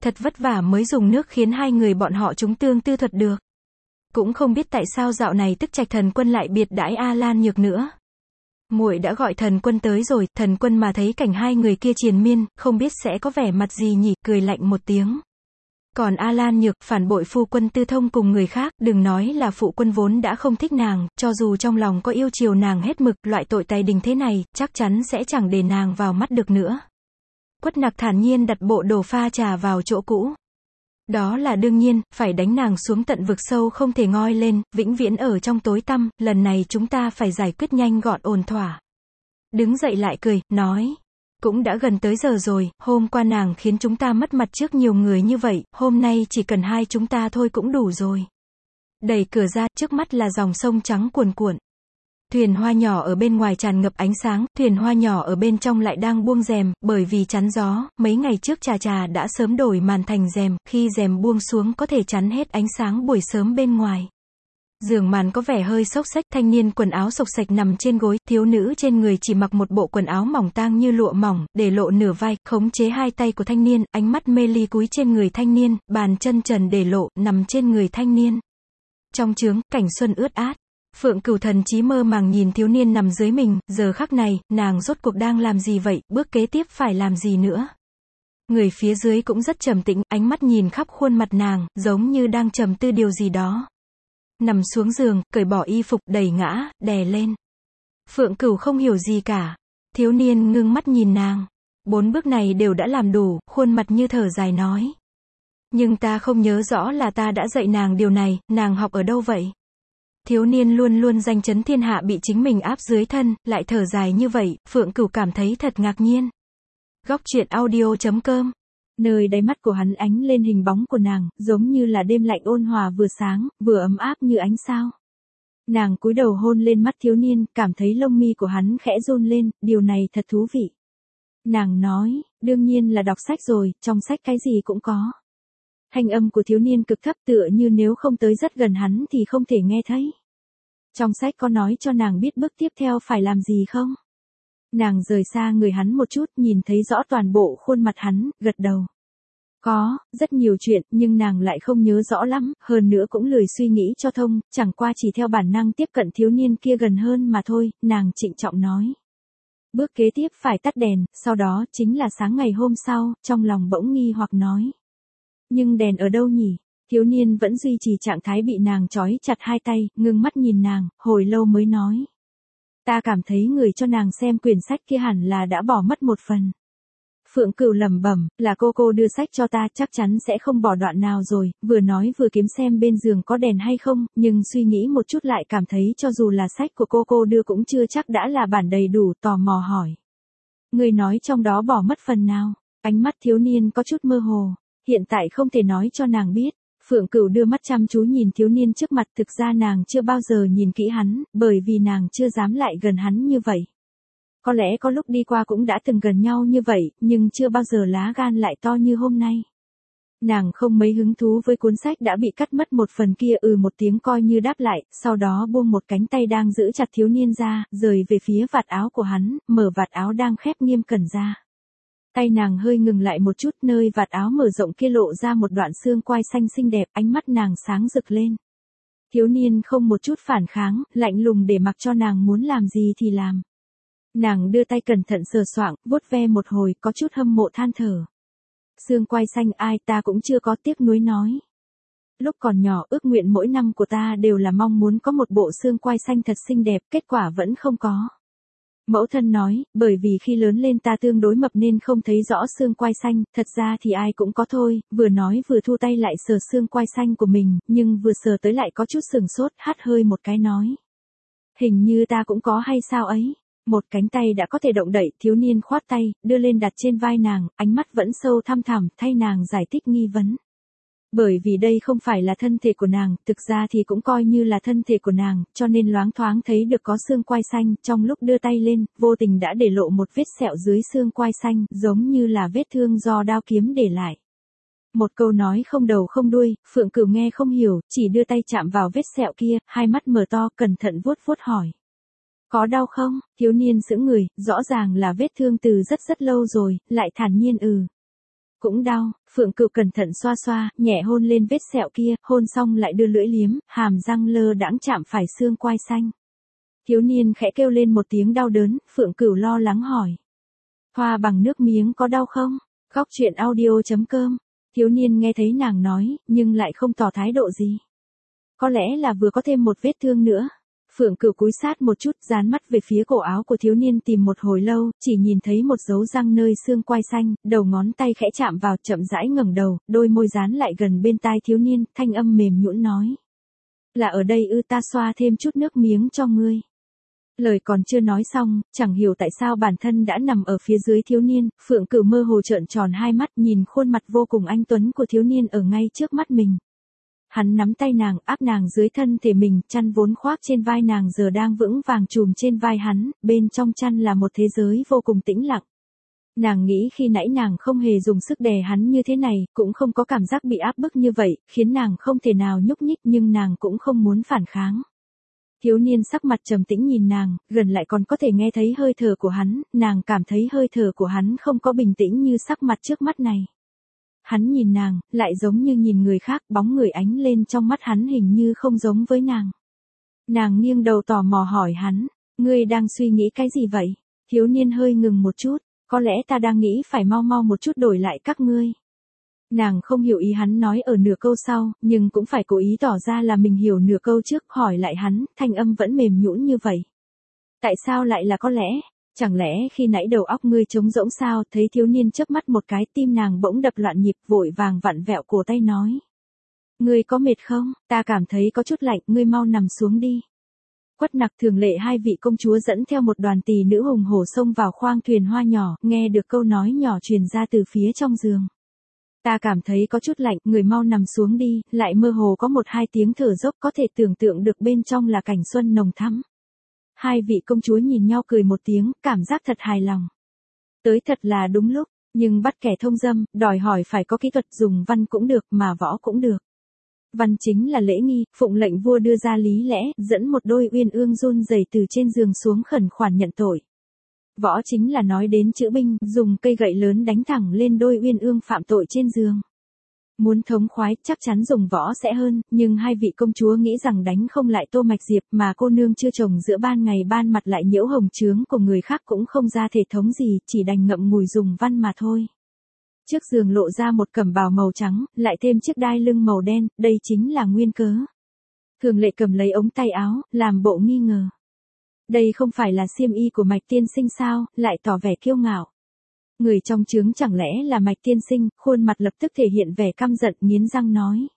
thật vất vả mới dùng nước khiến hai người bọn họ chúng tương tư thuật được. Cũng không biết tại sao dạo này Tức Trạch Thần Quân lại biệt đãi A Lan Nhược nữa. Muội đã gọi Thần Quân tới rồi, Thần Quân mà thấy cảnh hai người kia triền miên, không biết sẽ có vẻ mặt gì nhỉ, cười lạnh một tiếng. Còn A Lan Nhược, phản bội phu quân tư thông cùng người khác, đừng nói là phụ quân vốn đã không thích nàng, cho dù trong lòng có yêu chiều nàng hết mực, loại tội tày đình thế này, chắc chắn sẽ chẳng để nàng vào mắt được nữa. Quất Nặc thản nhiên đặt bộ đồ pha trà vào chỗ cũ. Đó là đương nhiên, phải đánh nàng xuống tận vực sâu không thể ngoi lên, vĩnh viễn ở trong tối tăm, lần này chúng ta phải giải quyết nhanh gọn ổn thỏa. Đứng dậy lại cười, nói. Cũng đã gần tới giờ rồi, hôm qua nàng khiến chúng ta mất mặt trước nhiều người như vậy, hôm nay chỉ cần hai chúng ta thôi cũng đủ rồi. Đẩy cửa ra, trước mắt là dòng sông trắng cuồn cuộn. Thuyền hoa nhỏ ở bên ngoài tràn ngập ánh sáng, thuyền hoa nhỏ ở bên trong lại đang buông rèm, bởi vì chắn gió, mấy ngày trước Trà Trà đã sớm đổi màn thành rèm, khi rèm buông xuống có thể chắn hết ánh sáng buổi sớm bên ngoài. Giường màn có vẻ hơi xốc xếch, thanh niên quần áo xộc xệch nằm trên gối, thiếu nữ trên người chỉ mặc một bộ quần áo mỏng tang như lụa mỏng, để lộ nửa vai, khống chế hai tay của thanh niên, ánh mắt mê ly cúi trên người thanh niên, bàn chân trần để lộ, nằm trên người thanh niên. Trong trướng, cảnh xuân ướt át. Phượng Cửu thần trí mơ màng nhìn thiếu niên nằm dưới mình, giờ khắc này, nàng rốt cuộc đang làm gì vậy, bước kế tiếp phải làm gì nữa. Người phía dưới cũng rất trầm tĩnh, ánh mắt nhìn khắp khuôn mặt nàng, giống như đang trầm tư điều gì đó. Nằm xuống giường, cởi bỏ y phục, đẩy ngã, đè lên. Phượng Cửu không hiểu gì cả. Thiếu niên ngưng mắt nhìn nàng. Bốn bước này đều đã làm đủ, khuôn mặt như thở dài nói. Nhưng ta không nhớ rõ là ta đã dạy nàng điều này, nàng học ở đâu vậy? Thiếu niên luôn luôn danh chấn thiên hạ bị chính mình áp dưới thân, lại thở dài như vậy, Phượng Cửu cảm thấy thật ngạc nhiên. Góc truyện audio chấm com. Nơi đáy mắt của hắn ánh lên hình bóng của nàng, giống như là đêm lạnh ôn hòa vừa sáng, vừa ấm áp như ánh sao. Nàng cúi đầu hôn lên mắt thiếu niên, cảm thấy lông mi của hắn khẽ run lên, điều này thật thú vị. Nàng nói, đương nhiên là đọc sách rồi, trong sách cái gì cũng có. Thanh âm của thiếu niên cực thấp tựa như nếu không tới rất gần hắn thì không thể nghe thấy. Trong sách có nói cho nàng biết bước tiếp theo phải làm gì không? Nàng rời xa người hắn một chút, nhìn thấy rõ toàn bộ khuôn mặt hắn, gật đầu. Có, rất nhiều chuyện, nhưng nàng lại không nhớ rõ lắm, hơn nữa cũng lười suy nghĩ cho thông, chẳng qua chỉ theo bản năng tiếp cận thiếu niên kia gần hơn mà thôi, nàng trịnh trọng nói. Bước kế tiếp phải tắt đèn, sau đó chính là sáng ngày hôm sau, trong lòng bỗng nghi hoặc nói. Nhưng đèn ở đâu nhỉ? Thiếu niên vẫn duy trì trạng thái bị nàng trói chặt hai tay, ngưng mắt nhìn nàng, hồi lâu mới nói. Ta cảm thấy người cho nàng xem quyển sách kia hẳn là đã bỏ mất một phần. Phượng Cửu lẩm bẩm, là cô cô đưa sách cho ta, chắc chắn sẽ không bỏ đoạn nào rồi, vừa nói vừa kiếm xem bên giường có đèn hay không, nhưng suy nghĩ một chút lại cảm thấy cho dù là sách của cô cô đưa cũng chưa chắc đã là bản đầy đủ, tò mò hỏi. Người nói trong đó bỏ mất phần nào? Ánh mắt thiếu niên có chút mơ hồ, hiện tại không thể nói cho nàng biết. Phượng Cửu đưa mắt chăm chú nhìn thiếu niên trước mặt, thực ra nàng chưa bao giờ nhìn kỹ hắn, bởi vì nàng chưa dám lại gần hắn như vậy. Có lẽ có lúc đi qua cũng đã từng gần nhau như vậy, nhưng chưa bao giờ lá gan lại to như hôm nay. Nàng không mấy hứng thú với cuốn sách đã bị cắt mất một phần kia, ừ một tiếng coi như đáp lại, sau đó buông một cánh tay đang giữ chặt thiếu niên ra, rời về phía vạt áo của hắn, mở vạt áo đang khép nghiêm cẩn ra. Tay nàng hơi ngừng lại một chút, nơi vạt áo mở rộng kia lộ ra một đoạn xương quai xanh xinh đẹp, ánh mắt nàng sáng rực lên. Thiếu niên không một chút phản kháng, lạnh lùng để mặc cho nàng muốn làm gì thì làm. Nàng đưa tay cẩn thận sờ soạng, vuốt ve một hồi, có chút hâm mộ than thở. Xương quai xanh ai ta cũng chưa có, tiếc nuối nói. Lúc còn nhỏ ước nguyện mỗi năm của ta đều là mong muốn có một bộ xương quai xanh thật xinh đẹp, kết quả vẫn không có. Mẫu thân nói, bởi vì khi lớn lên ta tương đối mập nên không thấy rõ xương quai xanh, thật ra thì ai cũng có thôi, vừa nói vừa thu tay lại sờ xương quai xanh của mình, nhưng vừa sờ tới lại có chút sừng sốt, hắt hơi một cái nói. Hình như ta cũng có hay sao ấy. Một cánh tay đã có thể động đậy, thiếu niên khoát tay, đưa lên đặt trên vai nàng, ánh mắt vẫn sâu thăm thẳm, thay nàng giải thích nghi vấn. Bởi vì đây không phải là thân thể của nàng, thực ra thì cũng coi như là thân thể của nàng, cho nên loáng thoáng thấy được có xương quai xanh, trong lúc đưa tay lên, vô tình đã để lộ một vết sẹo dưới xương quai xanh, giống như là vết thương do đao kiếm để lại. Một câu nói không đầu không đuôi, Phượng Cửu nghe không hiểu, chỉ đưa tay chạm vào vết sẹo kia, hai mắt mở to, cẩn thận vuốt vuốt hỏi. Có đau không? Thiếu niên sững người, rõ ràng là vết thương từ rất rất lâu rồi, lại thản nhiên ừ. Cũng đau, Phượng Cửu cẩn thận xoa xoa, nhẹ hôn lên vết sẹo kia, hôn xong lại đưa lưỡi liếm, hàm răng lơ đãng chạm phải xương quai xanh. Thiếu niên khẽ kêu lên một tiếng đau đớn, Phượng Cửu lo lắng hỏi. Thoa bằng nước miếng có đau không? Góc truyện audio chấm com. Thiếu niên nghe thấy nàng nói, nhưng lại không tỏ thái độ gì. Có lẽ là vừa có thêm một vết thương nữa. Phượng Cửu cúi sát một chút, dán mắt về phía cổ áo của thiếu niên tìm một hồi lâu, chỉ nhìn thấy một dấu răng nơi xương quai xanh, đầu ngón tay khẽ chạm vào, chậm rãi ngẩng đầu, đôi môi dán lại gần bên tai thiếu niên, thanh âm mềm nhũn nói. Là ở đây ư, ta xoa thêm chút nước miếng cho ngươi. Lời còn chưa nói xong, chẳng hiểu tại sao bản thân đã nằm ở phía dưới thiếu niên, Phượng Cửu mơ hồ trợn tròn hai mắt nhìn khuôn mặt vô cùng anh tuấn của thiếu niên ở ngay trước mắt mình. Hắn nắm tay nàng, áp nàng dưới thân thể mình, chăn vốn khoác trên vai nàng giờ đang vững vàng trùm trên vai hắn, bên trong chăn là một thế giới vô cùng tĩnh lặng. Nàng nghĩ khi nãy nàng không hề dùng sức đè hắn như thế này, cũng không có cảm giác bị áp bức như vậy, khiến nàng không thể nào nhúc nhích nhưng nàng cũng không muốn phản kháng. Thiếu niên sắc mặt trầm tĩnh nhìn nàng, gần lại còn có thể nghe thấy hơi thở của hắn, nàng cảm thấy hơi thở của hắn không có bình tĩnh như sắc mặt trước mắt này. Hắn nhìn nàng, lại giống như nhìn người khác, bóng người ánh lên trong mắt hắn hình như không giống với nàng. Nàng nghiêng đầu tò mò hỏi hắn, ngươi đang suy nghĩ cái gì vậy? Thiếu niên hơi ngừng một chút, có lẽ ta đang nghĩ phải mau mau một chút đổi lại các ngươi. Nàng không hiểu ý hắn nói ở nửa câu sau, nhưng cũng phải cố ý tỏ ra là mình hiểu nửa câu trước, hỏi lại hắn, thanh âm vẫn mềm nhũn như vậy. Tại sao lại là có lẽ? Chẳng lẽ khi nãy đầu óc ngươi trống rỗng sao? Thấy thiếu niên chớp mắt một cái, tim nàng bỗng đập loạn nhịp, vội vàng vặn vẹo cổ tay nói. Ngươi có mệt không? Ta cảm thấy có chút lạnh, ngươi mau nằm xuống đi. Quất Nặc, Thường Lệ hai vị công chúa dẫn theo một đoàn tỳ nữ hùng hổ xông vào khoang thuyền hoa nhỏ, nghe được câu nói nhỏ truyền ra từ phía trong giường. Ta cảm thấy có chút lạnh, người mau nằm xuống đi, lại mơ hồ có một hai tiếng thở dốc, có thể tưởng tượng được bên trong là cảnh xuân nồng thắm. Hai vị công chúa nhìn nhau cười một tiếng, cảm giác thật hài lòng. Tới thật là đúng lúc, nhưng bắt kẻ thông dâm, đòi hỏi phải có kỹ thuật, dùng văn cũng được mà võ cũng được. Văn chính là lễ nghi, phụng lệnh vua đưa ra lý lẽ, dẫn một đôi uyên ương run rẩy từ trên giường xuống khẩn khoản nhận tội. Võ chính là nói đến chữ binh, dùng cây gậy lớn đánh thẳng lên đôi uyên ương phạm tội trên giường. Muốn thống khoái, chắc chắn dùng võ sẽ hơn, nhưng hai vị công chúa nghĩ rằng đánh không lại Tô Mạch Diệp, mà cô nương chưa chồng giữa ban ngày ban mặt lại nhiễu hồng trướng của người khác cũng không ra thể thống gì, chỉ đành ngậm ngùi dùng văn mà thôi. Trước giường lộ ra một cẩm bào màu trắng, lại thêm chiếc đai lưng màu đen, đây chính là nguyên cớ. Thường Lệ cầm lấy ống tay áo, làm bộ nghi ngờ. Đây không phải là xiêm y của Mạch tiên sinh sao, lại tỏ vẻ kiêu ngạo. Người trong trướng chẳng lẽ là Mạch tiên sinh, khuôn mặt lập tức thể hiện vẻ căm giận, nghiến răng nói.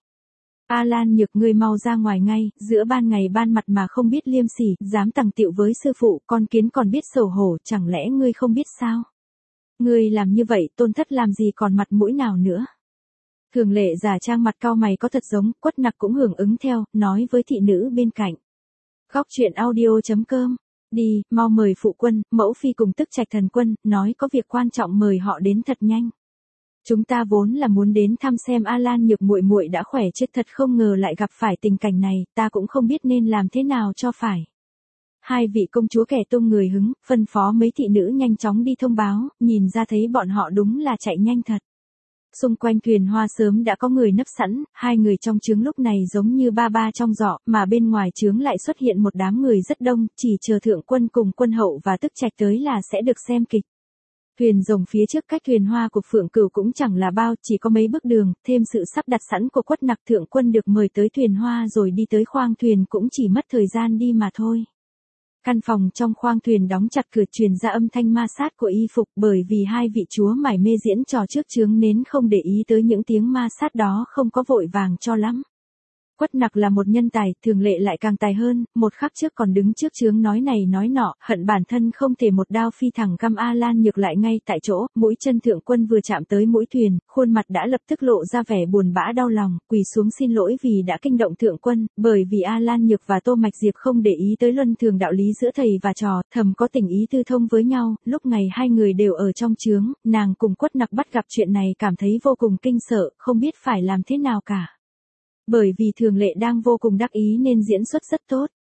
A Lan Nhược, ngươi mau ra ngoài ngay, giữa ban ngày ban mặt mà không biết liêm sỉ, dám tằng tiệu với sư phụ, con kiến còn biết xấu hổ, chẳng lẽ ngươi không biết sao? Ngươi làm như vậy, tôn thất làm gì còn mặt mũi nào nữa? Thường Lệ giả trang mặt cau mày có thật giống, Quất Nặc cũng hưởng ứng theo, nói với thị nữ bên cạnh. Góc truyện audio chấm com. Đi, mau mời phụ quân, mẫu phi cùng Tức Trạch thần quân, nói có việc quan trọng mời họ đến thật nhanh. Chúng ta vốn là muốn đến thăm xem A Lan Nhược muội muội đã khỏe chứ, thật không ngờ lại gặp phải tình cảnh này, ta cũng không biết nên làm thế nào cho phải. Hai vị công chúa kẻ tung người hứng, phân phó mấy thị nữ nhanh chóng đi thông báo, nhìn ra thấy bọn họ đúng là chạy nhanh thật. Xung quanh thuyền hoa sớm đã có người nấp sẵn, hai người trong trướng lúc này giống như ba ba trong giỏ, mà bên ngoài trướng lại xuất hiện một đám người rất đông, chỉ chờ thượng quân cùng quân hậu và Tức Trạch tới là sẽ được xem kịch. Thuyền rồng phía trước cách thuyền hoa của Phượng Cửu cũng chẳng là bao, chỉ có mấy bước đường, thêm sự sắp đặt sẵn của Quất Nặc, thượng quân được mời tới thuyền hoa rồi đi tới khoang thuyền cũng chỉ mất thời gian đi mà thôi. Căn phòng trong khoang thuyền đóng chặt cửa, truyền ra âm thanh ma sát của y phục, bởi vì hai vị chúa mải mê diễn trò trước chướng nến không để ý tới những tiếng ma sát đó, không có vội vàng cho lắm. Quất Nặc là một nhân tài, Thường Lệ lại càng tài hơn, một khắc trước còn đứng trước chướng nói này nói nọ, hận bản thân không thể một đao phi thẳng găm A Lan Nhược lại ngay tại chỗ, mũi chân thượng quân vừa chạm tới mũi thuyền, khuôn mặt đã lập tức lộ ra vẻ buồn bã đau lòng, quỳ xuống xin lỗi vì đã kinh động thượng quân, bởi vì A Lan Nhược và Tô Mạch Diệp không để ý tới luân thường đạo lý giữa thầy và trò, thầm có tình ý tư thông với nhau, lúc ngày hai người đều ở trong chướng, nàng cùng Quất Nặc bắt gặp chuyện này cảm thấy vô cùng kinh sợ, không biết phải làm thế nào cả. Bởi vì Thường Lệ đang vô cùng đắc ý nên diễn xuất rất tốt.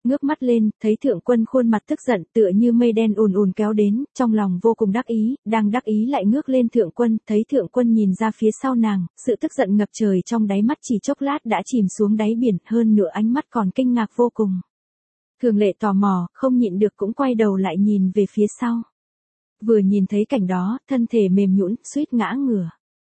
Ngước mắt lên, thấy thượng quân khuôn mặt tức giận tựa như mây đen ùn ùn kéo đến, trong lòng vô cùng đắc ý, đang đắc ý lại ngước lên thượng quân, thấy thượng quân nhìn ra phía sau nàng, sự tức giận ngập trời trong đáy mắt chỉ chốc lát đã chìm xuống đáy biển, hơn nữa ánh mắt còn kinh ngạc vô cùng. Thường Lệ tò mò, không nhịn được cũng quay đầu lại nhìn về phía sau. Vừa nhìn thấy cảnh đó, thân thể mềm nhũn, suýt ngã ngửa.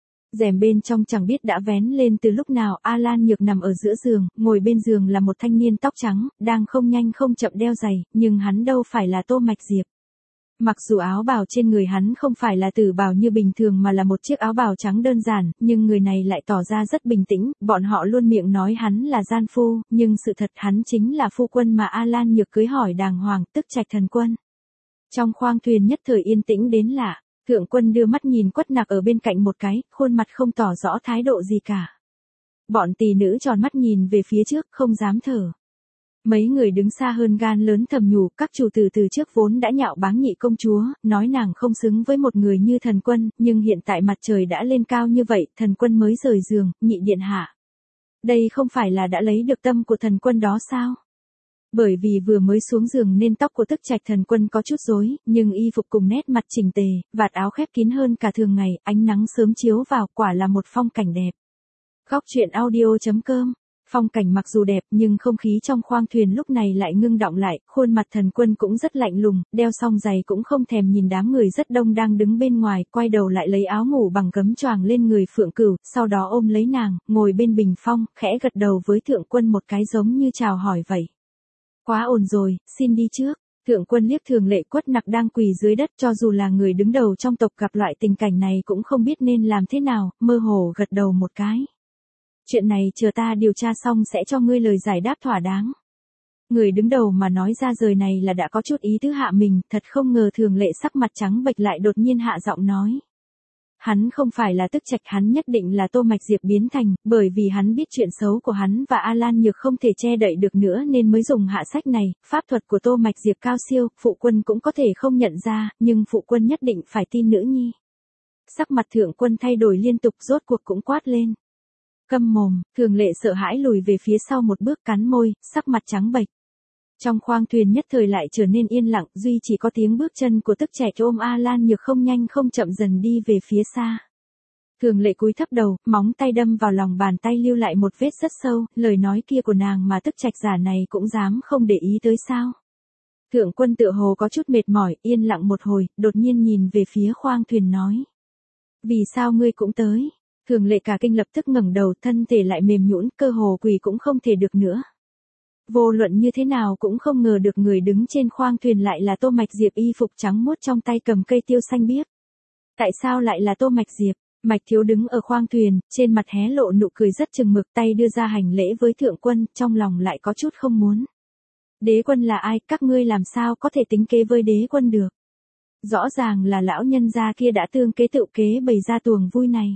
Rèm bên trong chẳng biết đã vén lên từ lúc nào, A Lan Nhược nằm ở giữa giường, ngồi bên giường là một thanh niên tóc trắng, đang không nhanh không chậm đeo giày, nhưng hắn đâu phải là Tô Mạch Diệp. Mặc dù áo bào trên người hắn không phải là tử bào như bình thường mà là một chiếc áo bào trắng đơn giản, nhưng người này lại tỏ ra rất bình tĩnh, bọn họ luôn miệng nói hắn là gian phu, nhưng sự thật hắn chính là phu quân mà A Lan Nhược cưới hỏi đàng hoàng, tức Trạch Thần Quân. Trong khoang thuyền nhất thời yên tĩnh đến lạ. Thượng quân đưa mắt nhìn Quất Nặc ở bên cạnh một cái, khuôn mặt không tỏ rõ thái độ gì cả. Bọn tỷ nữ tròn mắt nhìn về phía trước, không dám thở. Mấy người đứng xa hơn gan lớn thầm nhủ, các chủ tử từ trước vốn đã nhạo báng nhị công chúa, nói nàng không xứng với một người như thần quân, nhưng hiện tại mặt trời đã lên cao như vậy, thần quân mới rời giường, nhị điện hạ. Đây không phải là đã lấy được tâm của thần quân đó sao? Bởi vì vừa mới xuống giường nên tóc của tức Trạch Thần Quân có chút rối, nhưng y phục cùng nét mặt chỉnh tề, vạt áo khép kín hơn cả thường ngày, ánh nắng sớm chiếu vào, quả là một phong cảnh đẹp. Góc truyện audio chấm com. Phong cảnh mặc dù đẹp nhưng không khí trong khoang thuyền lúc này lại ngưng đọng lại, khuôn mặt thần quân cũng rất lạnh lùng, đeo xong giày cũng không thèm nhìn đám người rất đông đang đứng bên ngoài, quay đầu lại lấy áo ngủ bằng gấm choàng lên người Phượng Cửu, sau đó ôm lấy nàng, ngồi bên bình phong, khẽ gật đầu với thượng quân một cái giống như chào hỏi vậy. Quá ổn rồi, xin đi trước. Thượng quân liếc Thường Lệ Quất Nặc đang quỳ dưới đất, cho dù là người đứng đầu trong tộc gặp loại tình cảnh này cũng không biết nên làm thế nào, mơ hồ gật đầu một cái. Chuyện này chờ ta điều tra xong sẽ cho ngươi lời giải đáp thỏa đáng. Người đứng đầu mà nói ra lời này là đã có chút ý tứ hạ mình, thật không ngờ Thường Lệ sắc mặt trắng bệch lại đột nhiên hạ giọng nói. Hắn không phải là tức Trạch, hắn nhất định là Tô Mạch Diệp biến thành, bởi vì hắn biết chuyện xấu của hắn và A Lan Nhược không thể che đậy được nữa nên mới dùng hạ sách này, pháp thuật của Tô Mạch Diệp cao siêu, phụ quân cũng có thể không nhận ra, nhưng phụ quân nhất định phải tin nữ nhi. Sắc mặt thượng quân thay đổi liên tục, rốt cuộc cũng quát lên. Câm mồm, Thường Lệ sợ hãi lùi về phía sau một bước, cắn môi, sắc mặt trắng bệch. Trong khoang thuyền nhất thời lại trở nên yên lặng, duy chỉ có tiếng bước chân của tức Trạch ôm A Lan Nhược không nhanh không chậm dần đi về phía xa. Thường Lệ cúi thấp đầu, móng tay đâm vào lòng bàn tay lưu lại một vết rất sâu, lời nói kia của nàng mà tức Trạch giả này cũng dám không để ý tới sao. Thượng quân tựa hồ có chút mệt mỏi, yên lặng một hồi, đột nhiên nhìn về phía khoang thuyền nói. Vì sao ngươi cũng tới? Thường Lệ cả kinh lập tức ngẩng đầu, thân thể lại mềm nhũn, cơ hồ quỳ cũng không thể được nữa. Vô luận như thế nào cũng không ngờ được người đứng trên khoang thuyền lại là Tô Mạch Diệp, y phục trắng muốt trong tay cầm cây tiêu xanh biếc. Tại sao lại là Tô Mạch Diệp? Mạch Thiếu đứng ở khoang thuyền, trên mặt hé lộ nụ cười rất chừng mực, tay đưa ra hành lễ với thượng quân, trong lòng lại có chút không muốn. Đế quân là ai, các ngươi làm sao có thể tính kế với đế quân được? Rõ ràng là lão nhân gia kia đã tương kế tự kế bày ra tuồng vui này.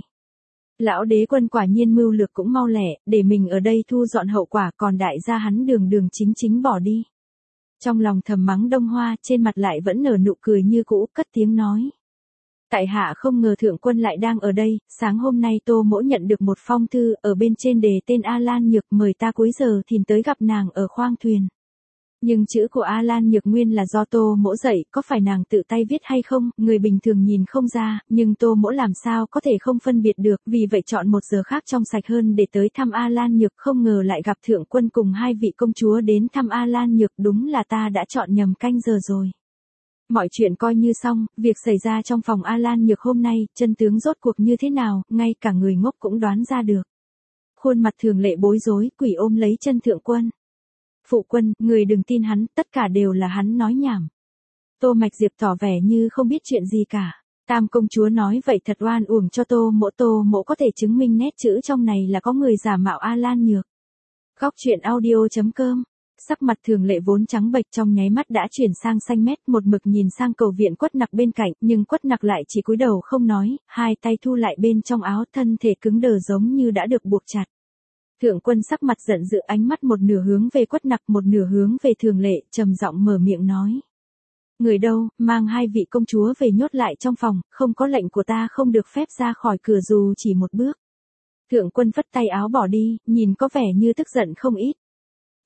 Lão đế quân quả nhiên mưu lược cũng mau lẹ, để mình ở đây thu dọn hậu quả, còn đại gia hắn đường đường chính chính bỏ đi. Trong lòng thầm mắng Đông Hoa, trên mặt lại vẫn nở nụ cười như cũ, cất tiếng nói. Tại hạ không ngờ thượng quân lại đang ở đây, sáng hôm nay Tô mỗ nhận được một phong thư, ở bên trên đề tên A Lan Nhược, mời ta cuối giờ thìn tới gặp nàng ở khoang thuyền. Nhưng chữ của A Lan Nhược nguyên là do Tô mỗ dạy, có phải nàng tự tay viết hay không, người bình thường nhìn không ra, nhưng Tô mỗ làm sao có thể không phân biệt được, vì vậy chọn một giờ khác trong sạch hơn để tới thăm A Lan Nhược, không ngờ lại gặp thượng quân cùng hai vị công chúa đến thăm A Lan Nhược, đúng là ta đã chọn nhầm canh giờ rồi. Mọi chuyện coi như xong, việc xảy ra trong phòng A Lan Nhược hôm nay, chân tướng rốt cuộc như thế nào, ngay cả người ngốc cũng đoán ra được. Khuôn mặt Thường Lệ bối rối, quỷ ôm lấy chân thượng quân. Phụ quân, người đừng tin hắn, tất cả đều là hắn nói nhảm. Tô Mạch Diệp tỏ vẻ như không biết chuyện gì cả. Tam công chúa nói vậy thật oan uổng cho Tô mỗ, Tô mỗ có thể chứng minh nét chữ trong này là có người giả mạo A Lan Nhược. Góc truyện audio chấm com. Sắc mặt Thường Lệ vốn trắng bệch trong nháy mắt đã chuyển sang xanh mét, một mực nhìn sang cầu viện Quất Nặc bên cạnh, nhưng Quất Nặc lại chỉ cúi đầu không nói, hai tay thu lại bên trong áo, thân thể cứng đờ giống như đã được buộc chặt. Thượng quân sắc mặt giận dữ, ánh mắt một nửa hướng về Quất Nặc, một nửa hướng về Thường Lệ, trầm giọng mở miệng nói. Người đâu, mang hai vị công chúa về nhốt lại trong phòng, không có lệnh của ta không được phép ra khỏi cửa dù chỉ một bước. Thượng quân phất tay áo bỏ đi, nhìn có vẻ như tức giận không ít.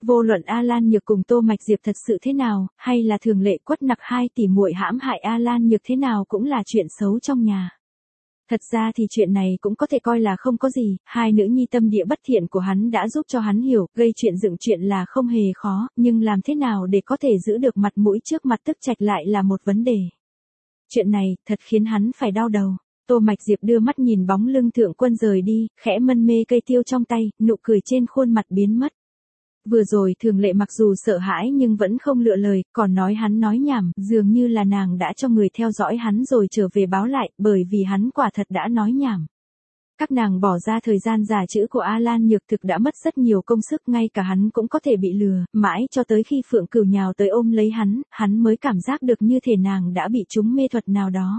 Vô luận A Lan Nhược cùng Tô Mạch Diệp thật sự thế nào, hay là Thường Lệ Quất Nặc hai tỷ muội hãm hại A Lan Nhược thế nào cũng là chuyện xấu trong nhà. Thật ra thì chuyện này cũng có thể coi là không có gì, hai nữ nhi tâm địa bất thiện của hắn đã giúp cho hắn hiểu, gây chuyện dựng chuyện là không hề khó, nhưng làm thế nào để có thể giữ được mặt mũi trước mặt Tức Trạch lại là một vấn đề. Chuyện này, thật khiến hắn phải đau đầu. Tô Mạch Diệp đưa mắt nhìn bóng lưng Thượng Quân rời đi, khẽ mân mê cây tiêu trong tay, nụ cười trên khuôn mặt biến mất. Vừa rồi Thường Lệ mặc dù sợ hãi nhưng vẫn không lựa lời, còn nói hắn nói nhảm, dường như là nàng đã cho người theo dõi hắn rồi trở về báo lại, bởi vì hắn quả thật đã nói nhảm. Các nàng bỏ ra thời gian giả chữ của A Lan Nhược thực đã mất rất nhiều công sức, ngay cả hắn cũng có thể bị lừa, mãi cho tới khi Phượng Cửu nhào tới ôm lấy hắn, hắn mới cảm giác được như thể nàng đã bị trúng mê thuật nào đó.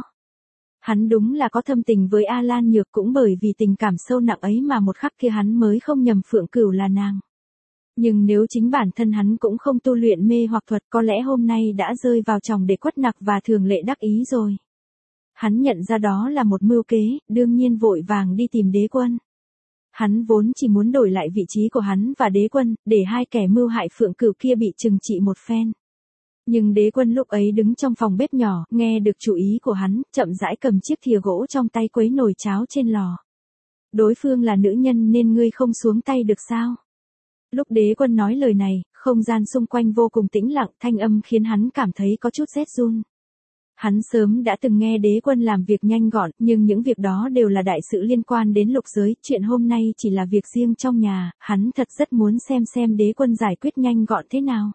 Hắn đúng là có thâm tình với A Lan Nhược, cũng bởi vì tình cảm sâu nặng ấy mà một khắc kia hắn mới không nhầm Phượng Cửu là nàng. Nhưng nếu chính bản thân hắn cũng không tu luyện mê hoặc thuật, có lẽ hôm nay đã rơi vào chòng để Quất Nặc và Thường Lệ đắc ý rồi. Hắn nhận ra đó là một mưu kế, đương nhiên vội vàng đi tìm Đế Quân. Hắn vốn chỉ muốn đổi lại vị trí của hắn và Đế Quân, để hai kẻ mưu hại Phượng Cửu kia bị trừng trị một phen. Nhưng Đế Quân lúc ấy đứng trong phòng bếp nhỏ, nghe được chủ ý của hắn, chậm rãi cầm chiếc thìa gỗ trong tay quấy nồi cháo trên lò. Đối phương là nữ nhân nên ngươi không xuống tay được sao? Lúc Đế Quân nói lời này, không gian xung quanh vô cùng tĩnh lặng, thanh âm khiến hắn cảm thấy có chút rét run. Hắn sớm đã từng nghe Đế Quân làm việc nhanh gọn, nhưng những việc đó đều là đại sự liên quan đến lục giới, chuyện hôm nay chỉ là việc riêng trong nhà, hắn thật rất muốn xem xem Đế Quân giải quyết nhanh gọn thế nào.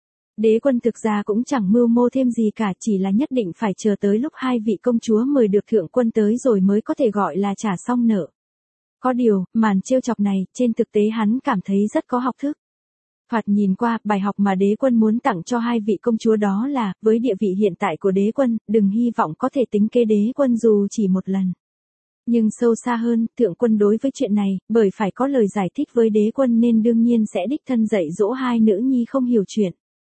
Đế Quân thực ra cũng chẳng mưu mô thêm gì cả, chỉ là nhất định phải chờ tới lúc hai vị công chúa mời được Thượng Quân tới rồi mới có thể gọi là trả xong nợ. Có điều, màn trêu chọc này, trên thực tế hắn cảm thấy rất có học thức. Thoạt nhìn qua, bài học mà Đế Quân muốn tặng cho hai vị công chúa đó là, với địa vị hiện tại của Đế Quân, đừng hy vọng có thể tính kế Đế Quân dù chỉ một lần. Nhưng sâu xa hơn, Thượng Quân đối với chuyện này, bởi phải có lời giải thích với Đế Quân nên đương nhiên sẽ đích thân dạy dỗ hai nữ nhi không hiểu chuyện.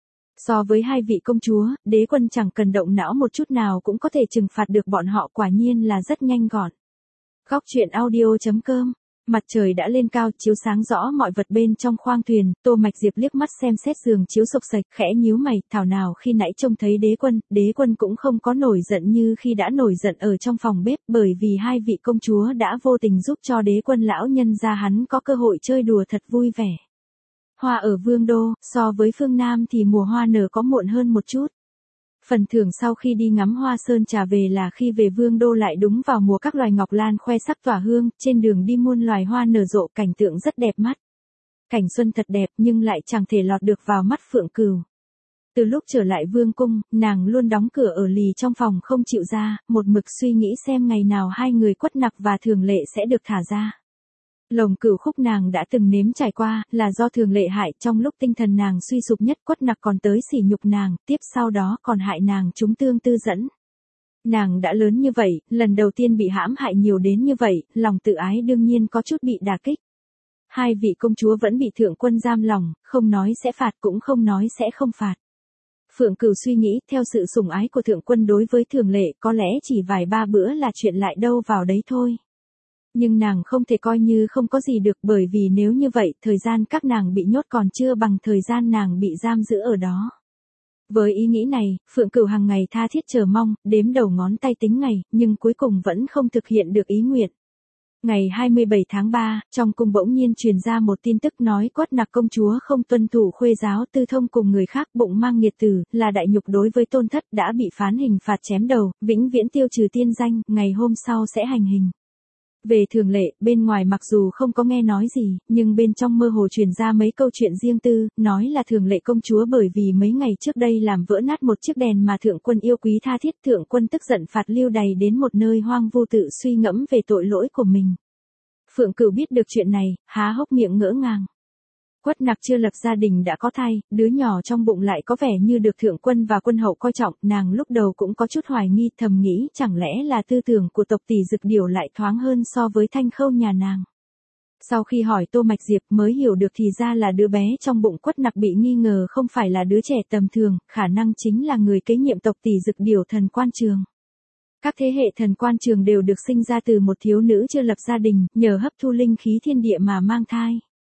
So với hai vị công chúa, Đế Quân chẳng cần động não một chút nào cũng có thể trừng phạt được bọn họ, quả nhiên là rất nhanh gọn. Góc truyện audio chấm com. Mặt trời đã lên cao, chiếu sáng rõ mọi vật bên trong khoang thuyền, Tô Mạch Diệp liếc mắt xem xét giường chiếu sộc sạch, khẽ nhíu mày, thảo nào khi nãy trông thấy Đế Quân, Đế Quân cũng không có nổi giận như khi đã nổi giận ở trong phòng bếp, bởi vì hai vị công chúa đã vô tình giúp cho Đế Quân lão nhân gia hắn có cơ hội chơi đùa thật vui vẻ. Hoa ở Vương Đô, so với phương Nam thì mùa hoa nở có muộn hơn một chút. Phần thưởng sau khi đi ngắm hoa sơn trà về là khi về Vương Đô lại đúng vào mùa các loài ngọc lan khoe sắc tỏa hương, trên đường đi muôn loài hoa nở rộ, cảnh tượng rất đẹp mắt. Cảnh xuân thật đẹp nhưng lại chẳng thể lọt được vào mắt Phượng Cửu. Từ lúc trở lại Vương Cung, nàng luôn đóng cửa ở lì trong phòng không chịu ra, một mực suy nghĩ xem ngày nào hai người Quất Nặc và Thường Lệ sẽ được thả ra. Lồng Cửu Khúc nàng đã từng nếm trải qua, là do Thường Lệ hại, trong lúc tinh thần nàng suy sụp nhất, Quất Nặc còn tới sỉ nhục nàng, tiếp sau đó còn hại nàng trúng tương tư dẫn. Nàng đã lớn như vậy, lần đầu tiên bị hãm hại nhiều đến như vậy, lòng tự ái đương nhiên có chút bị đả kích. Hai vị công chúa vẫn bị Thượng Quân giam lòng, không nói sẽ phạt cũng không nói sẽ không phạt. Phượng Cửu suy nghĩ, theo sự sủng ái của Thượng Quân đối với Thường Lệ, có lẽ chỉ vài ba bữa là chuyện lại đâu vào đấy thôi. Nhưng nàng không thể coi như không có gì được, bởi vì nếu như vậy, thời gian các nàng bị nhốt còn chưa bằng thời gian nàng bị giam giữ ở đó. Với ý nghĩ này, Phượng Cửu hàng ngày tha thiết chờ mong, đếm đầu ngón tay tính ngày, nhưng cuối cùng vẫn không thực hiện được ý nguyện. Ngày hai mươi bảy tháng ba, trong cung bỗng nhiên truyền ra một tin tức nói Quất Nặc công chúa không tuân thủ khuê giáo tư thông cùng người khác, bụng mang nghiệt tử, là đại nhục đối với tôn thất, đã bị phán hình phạt chém đầu, vĩnh viễn tiêu trừ tiên danh, ngày hôm sau sẽ hành hình. Về Thường Lệ, bên ngoài mặc dù không có nghe nói gì, nhưng bên trong mơ hồ truyền ra mấy câu chuyện riêng tư, nói là Thường Lệ công chúa bởi vì mấy ngày trước đây làm vỡ nát một chiếc đèn mà Thượng Quân yêu quý tha thiết, Thượng Quân tức giận phạt lưu đày đến một nơi hoang vu tự suy ngẫm về tội lỗi của mình. Phượng Cửu biết được chuyện này, há hốc miệng ngỡ ngàng. Quất Nặc chưa lập gia đình đã có thai, đứa nhỏ trong bụng lại có vẻ như được Thượng Quân và Quân hậu coi trọng, nàng lúc đầu cũng có chút hoài nghi, thầm nghĩ chẳng lẽ là tư tưởng của tộc tỷ Dực Điểu lại thoáng hơn so với Thanh Khâu nhà nàng. Sau khi hỏi Tô Mạch Diệp mới hiểu được thì ra là đứa bé trong bụng Quất Nặc bị nghi ngờ không phải là đứa trẻ tầm thường, khả năng chính là người kế nhiệm tộc tỷ Dực Điểu Thần Quan Trường. Các thế hệ Thần Quan Trường đều được sinh ra từ một thiếu nữ chưa lập gia đình, nhờ hấp thu linh khí thiên địa mà mang thai.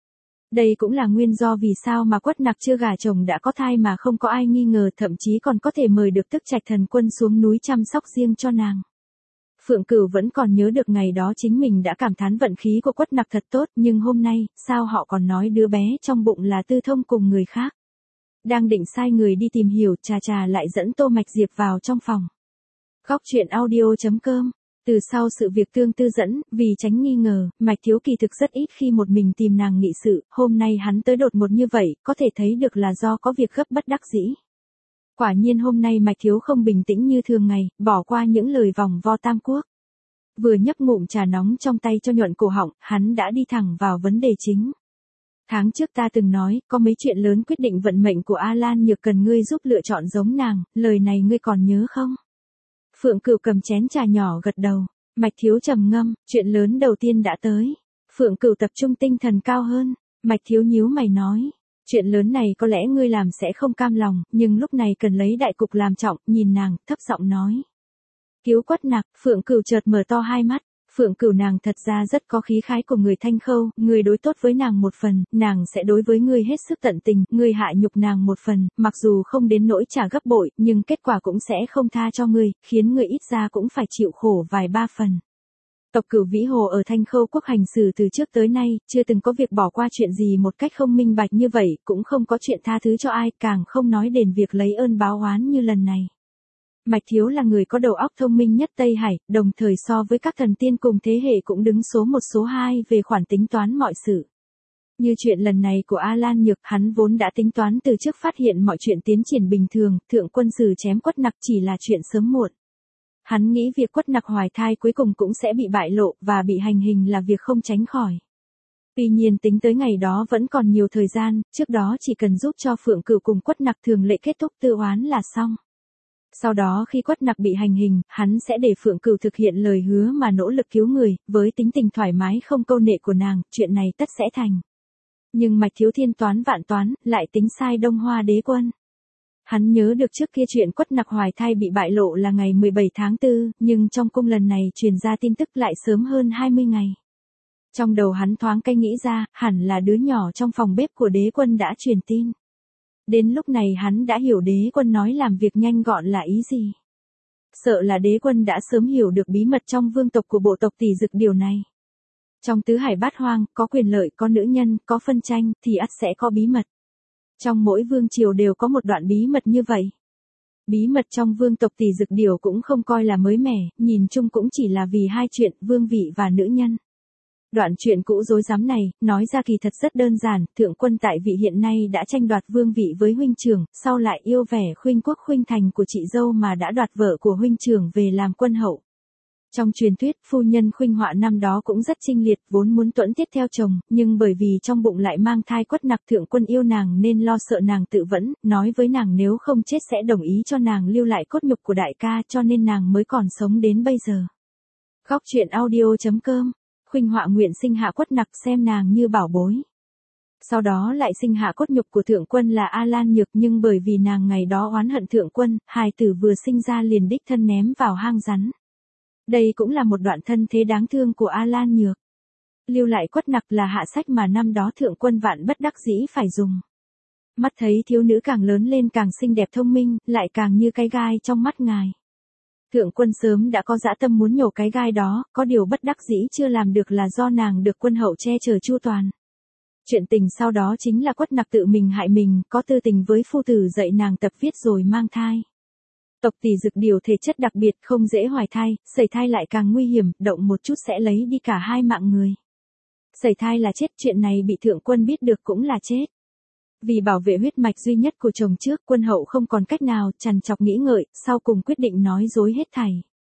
Đây cũng là nguyên do vì sao mà Quất Nặc chưa gả chồng đã có thai mà không có ai nghi ngờ, thậm chí còn có thể mời được Tức Trạch Thần Quân xuống núi chăm sóc riêng cho nàng. Phượng Cửu vẫn còn nhớ được ngày đó chính mình đã cảm thán vận khí của Quất Nặc thật tốt, nhưng hôm nay, sao họ còn nói đứa bé trong bụng là Tư Thông cùng người khác. Đang định sai người đi tìm hiểu, chà chà lại dẫn Tô Mạch Diệp vào trong phòng. Góc truyện audio chấm com. Từ sau sự việc Tương Tư dẫn, vì tránh nghi ngờ, Mạch Thiếu kỳ thực rất ít khi một mình tìm nàng nghị sự, hôm nay hắn tới đột ngột như vậy, có thể thấy được là do có việc gấp bất đắc dĩ. Quả nhiên hôm nay Mạch Thiếu không bình tĩnh như thường ngày, bỏ qua những lời vòng vo tam quốc. Vừa nhấp ngụm trà nóng trong tay cho nhuận cổ họng, hắn đã đi thẳng vào vấn đề chính. Tháng trước ta từng nói, có mấy chuyện lớn quyết định vận mệnh của A Lan Nhược cần ngươi giúp lựa chọn giống nàng, lời này ngươi còn nhớ không? Phượng Cửu cầm chén trà nhỏ gật đầu. Mạch Thiếu trầm ngâm, chuyện lớn đầu tiên đã tới. Phượng Cửu tập trung tinh thần cao hơn. Mạch Thiếu nhíu mày nói, chuyện lớn này có lẽ ngươi làm sẽ không cam lòng, nhưng lúc này cần lấy đại cục làm trọng, nhìn nàng, thấp giọng nói. Cứu Quất Nặc. Phượng Cửu chợt mở to hai mắt. Phượng Cửu nàng thật ra rất có khí khái của người Thanh Khâu, người đối tốt với nàng một phần, nàng sẽ đối với ngươi hết sức tận tình, ngươi hạ nhục nàng một phần, mặc dù không đến nỗi trả gấp bội, nhưng kết quả cũng sẽ không tha cho ngươi, khiến ngươi ít ra cũng phải chịu khổ vài ba phần. Tộc Cửu Vĩ Hồ ở Thanh Khâu quốc hành xử từ trước tới nay, chưa từng có việc bỏ qua chuyện gì một cách không minh bạch như vậy, cũng không có chuyện tha thứ cho ai, càng không nói đến việc lấy ơn báo oán như lần này. Mạch Thiếu là người có đầu óc thông minh nhất Tây Hải, đồng thời so với các thần tiên cùng thế hệ cũng đứng số một số hai về khoản tính toán mọi sự. Như chuyện lần này của A Lan Nhược, hắn vốn đã tính toán từ trước phát hiện mọi chuyện tiến triển bình thường, thượng quân sử chém Quất Nặc chỉ là chuyện sớm muộn. Hắn nghĩ việc Quất Nặc hoài thai cuối cùng cũng sẽ bị bại lộ và bị hành hình là việc không tránh khỏi. Tuy nhiên tính tới ngày đó vẫn còn nhiều thời gian, trước đó chỉ cần giúp cho Phượng Cửu cùng Quất Nặc thường lệ kết thúc tư oán là xong. Sau đó khi Quất Nặc bị hành hình, hắn sẽ để Phượng Cửu thực hiện lời hứa mà nỗ lực cứu người, với tính tình thoải mái không câu nệ của nàng, chuyện này tất sẽ thành. Nhưng Mạch Thiếu thiên toán vạn toán, lại tính sai Đông Hoa Đế Quân. Hắn nhớ được trước kia chuyện Quất Nặc hoài thai bị bại lộ là ngày mười bảy tháng tư, nhưng trong cung lần này truyền ra tin tức lại sớm hơn hai mươi ngày. Trong đầu hắn thoáng cái nghĩ ra, hẳn là đứa nhỏ trong phòng bếp của Đế Quân đã truyền tin. Đến lúc này hắn đã hiểu Đế Quân nói làm việc nhanh gọn là ý gì. Sợ là Đế Quân đã sớm hiểu được bí mật trong vương tộc của bộ tộc Tỷ Dực điều này. Trong tứ hải bát hoang, có quyền lợi, có nữ nhân, có phân tranh, thì ắt sẽ có bí mật. Trong mỗi vương triều đều có một đoạn bí mật như vậy. Bí mật trong vương tộc Tỷ Dực điều cũng không coi là mới mẻ, nhìn chung cũng chỉ là vì hai chuyện, vương vị và nữ nhân. Đoạn chuyện cũ rối rắm này, nói ra kỳ thật rất đơn giản, thượng quân tại vị hiện nay đã tranh đoạt vương vị với huynh trưởng, sau lại yêu vẻ khuynh quốc khuynh thành của chị dâu mà đã đoạt vợ của huynh trưởng về làm quân hậu. Trong truyền thuyết, phu nhân Khuynh Họa năm đó cũng rất chinh liệt, vốn muốn tuẫn tiết theo chồng, nhưng bởi vì trong bụng lại mang thai Quất Nặc, thượng quân yêu nàng nên lo sợ nàng tự vẫn, nói với nàng nếu không chết sẽ đồng ý cho nàng lưu lại cốt nhục của đại ca, cho nên nàng mới còn sống đến bây giờ. Góc truyện audio chấm com. Khuynh Họa nguyện sinh hạ Quất Nặc xem nàng như bảo bối. Sau đó lại sinh hạ cốt nhục của thượng quân là A Lan Nhược, nhưng bởi vì nàng ngày đó oán hận thượng quân, hài tử vừa sinh ra liền đích thân ném vào hang rắn. Đây cũng là một đoạn thân thế đáng thương của A Lan Nhược. Lưu lại Quất Nặc là hạ sách mà năm đó thượng quân vạn bất đắc dĩ phải dùng. Mắt thấy thiếu nữ càng lớn lên càng xinh đẹp thông minh, lại càng như cái gai trong mắt ngài. Thượng quân sớm đã có dã tâm muốn nhổ cái gai đó, có điều bất đắc dĩ chưa làm được là do nàng được quân hậu che chở chu toàn. Chuyện tình sau đó chính là Quất Nặc tự mình hại mình, có tư tình với phu tử dạy nàng tập viết rồi mang thai. Tộc Tỷ Dực điều thể chất đặc biệt không dễ hoài thai, sẩy thai lại càng nguy hiểm, động một chút sẽ lấy đi cả hai mạng người. Sẩy thai là chết, chuyện này bị thượng quân biết được cũng là chết. Vì bảo vệ huyết mạch duy nhất của chồng trước, quân hậu không còn cách nào, trằn trọc nghĩ ngợi, sau cùng quyết định nói dối hết thảy.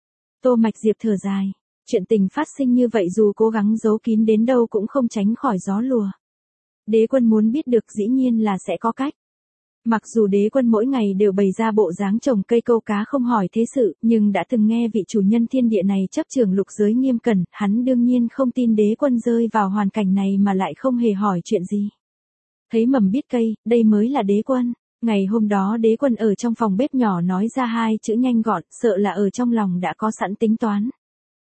Tô Mạch Diệp thở dài, chuyện tình phát sinh như vậy dù cố gắng giấu kín đến đâu cũng không tránh khỏi gió lùa. Đế Quân muốn biết được dĩ nhiên là sẽ có cách. Mặc dù Đế Quân mỗi ngày đều bày ra bộ dáng trồng cây câu cá không hỏi thế sự, nhưng đã từng nghe vị chủ nhân thiên địa này chấp trường lục giới nghiêm cẩn, hắn đương nhiên không tin Đế Quân rơi vào hoàn cảnh này mà lại không hề hỏi chuyện gì. Thấy mầm biết cây, đây mới là Đế Quân. Ngày hôm đó Đế Quân ở trong phòng bếp nhỏ nói ra hai chữ nhanh gọn, sợ là ở trong lòng đã có sẵn tính toán.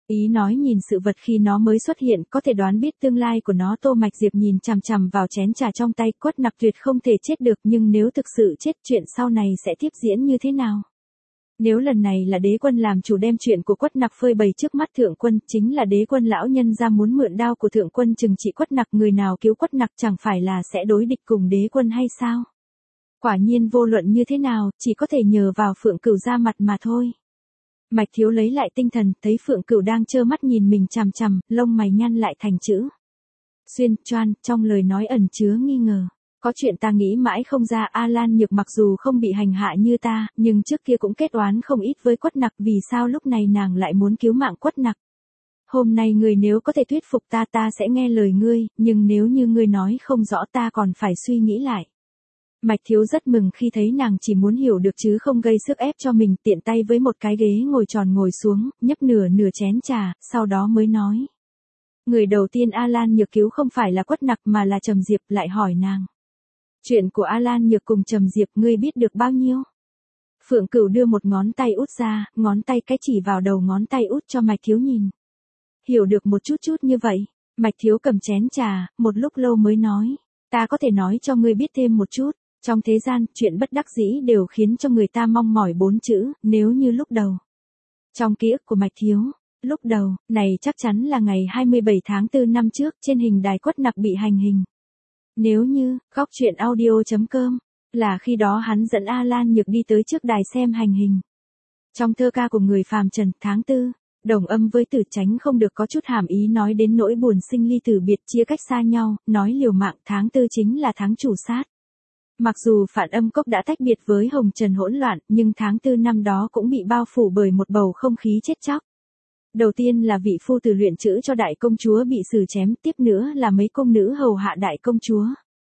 Ý nói nhìn sự vật khi nó mới xuất hiện có thể đoán biết tương lai của nó. Tô Mạch Diệp nhìn chằm chằm vào chén trà trong tay, Quất Nặc tuyệt không thể chết được, nhưng nếu thực sự chết chuyện sau này sẽ tiếp diễn như thế nào? Nếu lần này là đế quân làm chủ đem chuyện của Quất Nặc phơi bày trước mắt thượng quân, chính là đế quân lão nhân ra muốn mượn đao của thượng quân trừng trị Quất Nặc, người nào cứu Quất Nặc chẳng phải là sẽ đối địch cùng đế quân hay sao? Quả nhiên vô luận như thế nào, chỉ có thể nhờ vào Phượng Cửu ra mặt mà thôi. Mạch Thiếu lấy lại tinh thần, thấy Phượng Cửu đang trơ mắt nhìn mình chằm chằm, lông mày nhăn lại thành chữ xuyên, choan, trong lời nói ẩn chứa nghi ngờ. Có chuyện ta nghĩ mãi không ra. A Lan Nhược mặc dù không bị hành hạ như ta, nhưng trước kia cũng kết oán không ít với Quất Nặc, vì sao lúc này nàng lại muốn cứu mạng Quất Nặc? Hôm nay người nếu có thể thuyết phục ta ta sẽ nghe lời ngươi, nhưng nếu như ngươi nói không rõ ta còn phải suy nghĩ lại. Mạch Thiếu rất mừng khi thấy nàng chỉ muốn hiểu được chứ không gây sức ép cho mình, tiện tay với một cái ghế ngồi tròn ngồi xuống, nhấp nửa nửa chén trà, sau đó mới nói. Người đầu tiên A Lan Nhược cứu không phải là Quất Nặc mà là Trầm Diệp, lại hỏi nàng. Chuyện của A Lan Nhược cùng Trầm Diệp ngươi biết được bao nhiêu? Phượng Cửu đưa một ngón tay út ra, ngón tay cái chỉ vào đầu ngón tay út cho Mạch Thiếu nhìn. Hiểu được một chút chút như vậy. Mạch Thiếu cầm chén trà, một lúc lâu mới nói. Ta có thể nói cho ngươi biết thêm một chút. Trong thế gian, chuyện bất đắc dĩ đều khiến cho người ta mong mỏi bốn chữ, nếu như lúc đầu. Trong ký ức của Mạch Thiếu, lúc đầu, này chắc chắn là ngày hai mươi bảy tháng tư năm trước, trên hình đài Quất Nặc bị hành hình. Nếu như, góc truyện audio chấm com, là khi đó hắn dẫn A Lan Nhược đi tới trước đài xem hành hình. Trong thơ ca của người phàm trần, tháng tư, đồng âm với từ tránh không được có chút hàm ý nói đến nỗi buồn sinh ly tử biệt chia cách xa nhau, nói liều mạng tháng tư chính là tháng chủ sát. Mặc dù Phản Âm Cốc đã tách biệt với hồng trần hỗn loạn, nhưng tháng tư năm đó cũng bị bao phủ bởi một bầu không khí chết chóc. Đầu tiên là vị phu tử luyện chữ cho đại công chúa bị xử chém, tiếp nữa là mấy công nữ hầu hạ đại công chúa.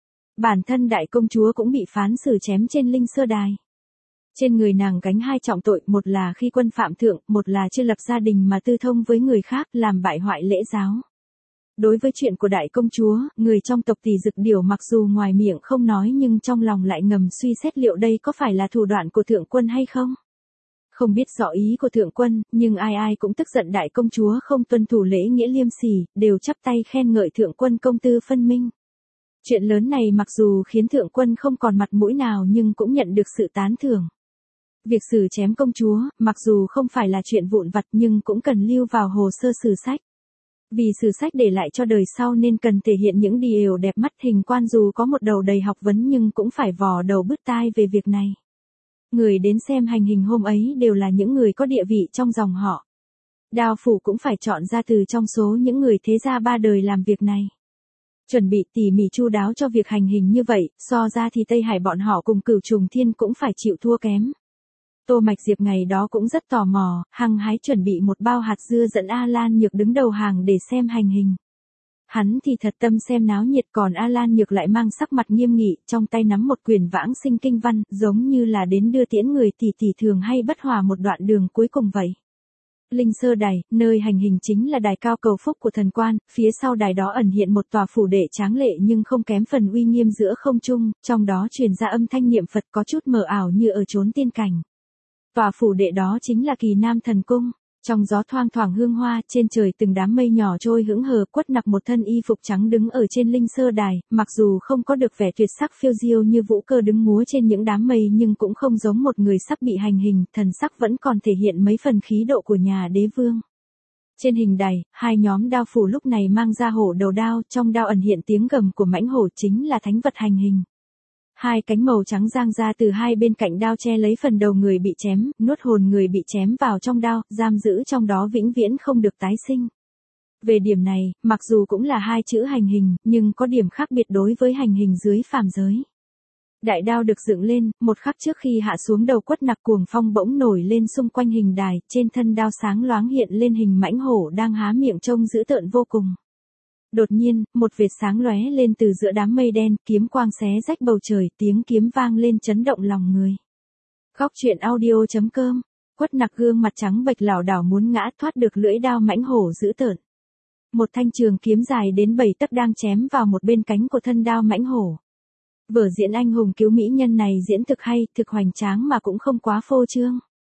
Bản thân đại công chúa cũng bị phán xử chém trên linh sơ đài. Trên người nàng gánh hai trọng tội, một là khi quân phạm thượng, một là chưa lập gia đình mà tư thông với người khác, làm bại hoại lễ giáo. Đối với chuyện của đại công chúa, người trong tộc Tỷ Dực Điểu mặc dù ngoài miệng không nói nhưng trong lòng lại ngầm suy xét liệu đây có phải là thủ đoạn của thượng quân hay không. Không biết rõ ý của thượng quân, nhưng ai ai cũng tức giận đại công chúa không tuân thủ lễ nghĩa liêm sỉ, đều chắp tay khen ngợi thượng quân công tư phân minh. Chuyện lớn này mặc dù khiến thượng quân không còn mặt mũi nào nhưng cũng nhận được sự tán thưởng. Việc xử chém công chúa, mặc dù không phải là chuyện vụn vặt nhưng cũng cần lưu vào hồ sơ sử sách. Vì sử sách để lại cho đời sau nên cần thể hiện những điều đẹp mắt. Hình quan dù có một đầu đầy học vấn nhưng cũng phải vò đầu bứt tai về việc này. Người đến xem hành hình hôm ấy đều là những người có địa vị trong dòng họ. Đao phủ cũng phải chọn ra từ trong số những người thế gia ba đời làm việc này. Chuẩn bị tỉ mỉ chu đáo cho việc hành hình như vậy, so ra thì Tây Hải bọn họ cùng Cửu Trùng Thiên cũng phải chịu thua kém. Tô Mạch Diệp ngày đó cũng rất tò mò, hăng hái chuẩn bị một bao hạt dưa dẫn A Lan Nhược đứng đầu hàng để xem hành hình. Hắn thì thật tâm xem náo nhiệt, còn A Lan Nhược lại mang sắc mặt nghiêm nghị, trong tay nắm một quyển vãng sinh kinh văn, giống như là đến đưa tiễn người tỷ tỷ thường hay bất hòa một đoạn đường cuối cùng vậy. Linh sơ đài, nơi hành hình chính là đài cao cầu phúc của thần quan, phía sau đài đó ẩn hiện một tòa phủ đệ tráng lệ nhưng không kém phần uy nghiêm giữa không trung, trong đó truyền ra âm thanh niệm Phật có chút mờ ảo như ở chốn tiên cảnh. Tòa phủ đệ đó chính là Kỳ Nam Thần Cung. Trong gió thoang thoảng hương hoa, trên trời từng đám mây nhỏ trôi hững hờ, Quất Nặc một thân y phục trắng đứng ở trên linh sơ đài, mặc dù không có được vẻ tuyệt sắc phiêu diêu như Vũ Cơ đứng múa trên những đám mây nhưng cũng không giống một người sắp bị hành hình, thần sắc vẫn còn thể hiện mấy phần khí độ của nhà đế vương. Trên hình đài, hai nhóm đao phủ lúc này mang ra hổ đầu đao, trong đao ẩn hiện tiếng gầm của mãnh hổ chính là thánh vật hành hình. Hai cánh màu trắng giang ra từ hai bên cạnh đao che lấy phần đầu người bị chém, nuốt hồn người bị chém vào trong đao, giam giữ trong đó vĩnh viễn không được tái sinh. Về điểm này, mặc dù cũng là hai chữ hành hình, nhưng có điểm khác biệt đối với hành hình dưới phàm giới. Đại đao được dựng lên, một khắc trước khi hạ xuống đầu Quất Nặc cuồng phong bỗng nổi lên xung quanh hình đài, trên thân đao sáng loáng hiện lên hình mãnh hổ đang há miệng trông dữ tợn vô cùng. Đột nhiên, một vệt sáng lóe lên từ giữa đám mây đen, kiếm quang xé rách bầu trời, tiếng kiếm vang lên chấn động lòng người. Góc truyện audio chấm com, Quất Nặc gương mặt trắng bệch lảo đảo muốn ngã, thoát được lưỡi đao mãnh hổ dữ tợn. Một thanh trường kiếm dài đến bảy tấc đang chém vào một bên cánh của thân đao mãnh hổ. Vở diễn anh hùng cứu mỹ nhân này diễn thực hay, thực hoành tráng mà cũng không quá phô trương.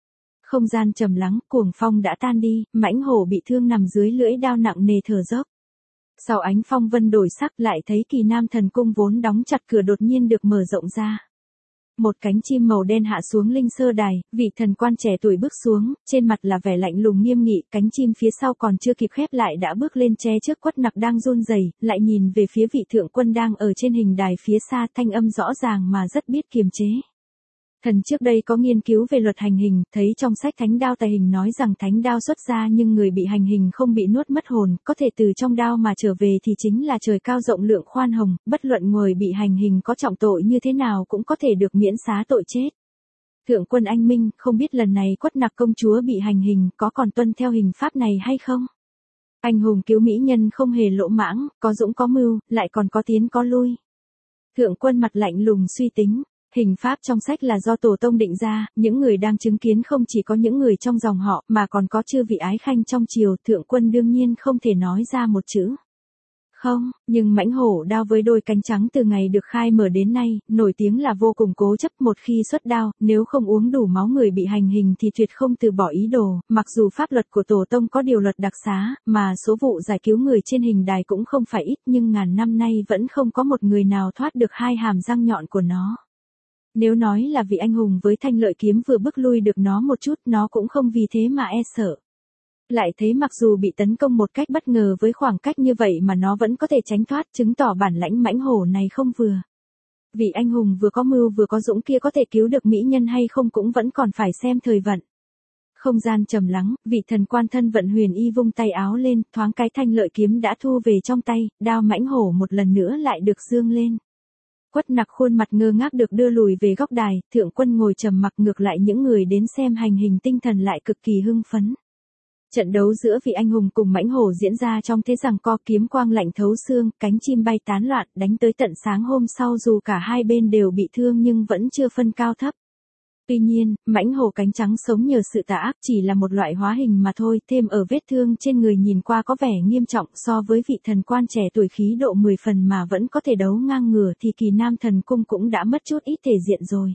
Không gian trầm lắng, cuồng phong đã tan đi, mãnh hổ bị thương nằm dưới lưỡi đao nặng nề thở dốc. Sau ánh phong vân đổi sắc lại thấy Kỳ Nam Thần Cung vốn đóng chặt cửa đột nhiên được mở rộng ra. Một cánh chim màu đen hạ xuống linh sơ đài, vị thần quan trẻ tuổi bước xuống, trên mặt là vẻ lạnh lùng nghiêm nghị, cánh chim phía sau còn chưa kịp khép lại đã bước lên che trước Quất Nặc đang run rẩy, lại nhìn về phía vị thượng quân đang ở trên hình đài phía xa, thanh âm rõ ràng mà rất biết kiềm chế. Thần trước đây có nghiên cứu về luật hành hình, thấy trong sách Thánh Đao Tài Hình nói rằng thánh đao xuất ra nhưng người bị hành hình không bị nuốt mất hồn, có thể từ trong đao mà trở về thì chính là trời cao rộng lượng khoan hồng, bất luận người bị hành hình có trọng tội như thế nào cũng có thể được miễn xá tội chết. Thượng quân anh minh, không biết lần này Quất Nặc công chúa bị hành hình có còn tuân theo hình pháp này hay không? Anh hùng cứu mỹ nhân không hề lỗ mãng, có dũng có mưu, lại còn có tiến có lui. Thượng quân mặt lạnh lùng suy tính. Hình pháp trong sách là do tổ tông định ra, những người đang chứng kiến không chỉ có những người trong dòng họ mà còn có chư vị ái khanh trong triều, thượng quân đương nhiên không thể nói ra một chữ. Không, nhưng mãnh hổ đao với đôi cánh trắng từ ngày được khai mở đến nay, nổi tiếng là vô cùng cố chấp, một khi xuất đao, nếu không uống đủ máu người bị hành hình thì tuyệt không từ bỏ ý đồ, mặc dù pháp luật của tổ tông có điều luật đặc xá, mà số vụ giải cứu người trên hình đài cũng không phải ít nhưng ngàn năm nay vẫn không có một người nào thoát được hai hàm răng nhọn của nó. Nếu nói là vị anh hùng với thanh lợi kiếm vừa bước lui được nó một chút, nó cũng không vì thế mà e sợ. Lại thấy mặc dù bị tấn công một cách bất ngờ với khoảng cách như vậy mà nó vẫn có thể tránh thoát, chứng tỏ bản lãnh mãnh hổ này không vừa. Vị anh hùng vừa có mưu vừa có dũng kia có thể cứu được mỹ nhân hay không cũng vẫn còn phải xem thời vận. Không gian trầm lắng, vị thần quan thân vận huyền y vung tay áo lên, thoáng cái thanh lợi kiếm đã thu về trong tay, đao mãnh hổ một lần nữa lại được dương lên. Quất Nặc khuôn mặt ngơ ngác được đưa lùi về góc đài, thượng quân ngồi trầm mặc, ngược lại những người đến xem hành hình tinh thần lại cực kỳ hưng phấn. Trận đấu giữa vị anh hùng cùng mãnh hổ diễn ra trong thế giằng co, kiếm quang lạnh thấu xương, cánh chim bay tán loạn, đánh tới tận sáng hôm sau dù cả hai bên đều bị thương nhưng vẫn chưa phân cao thấp. Tuy nhiên, mãnh hổ cánh trắng sống nhờ sự tà ác chỉ là một loại hóa hình mà thôi, thêm ở vết thương trên người nhìn qua có vẻ nghiêm trọng, so với vị thần quan trẻ tuổi khí độ mười phần mà vẫn có thể đấu ngang ngửa thì Kỳ Nam Thần Cung cũng đã mất chút ít thể diện rồi.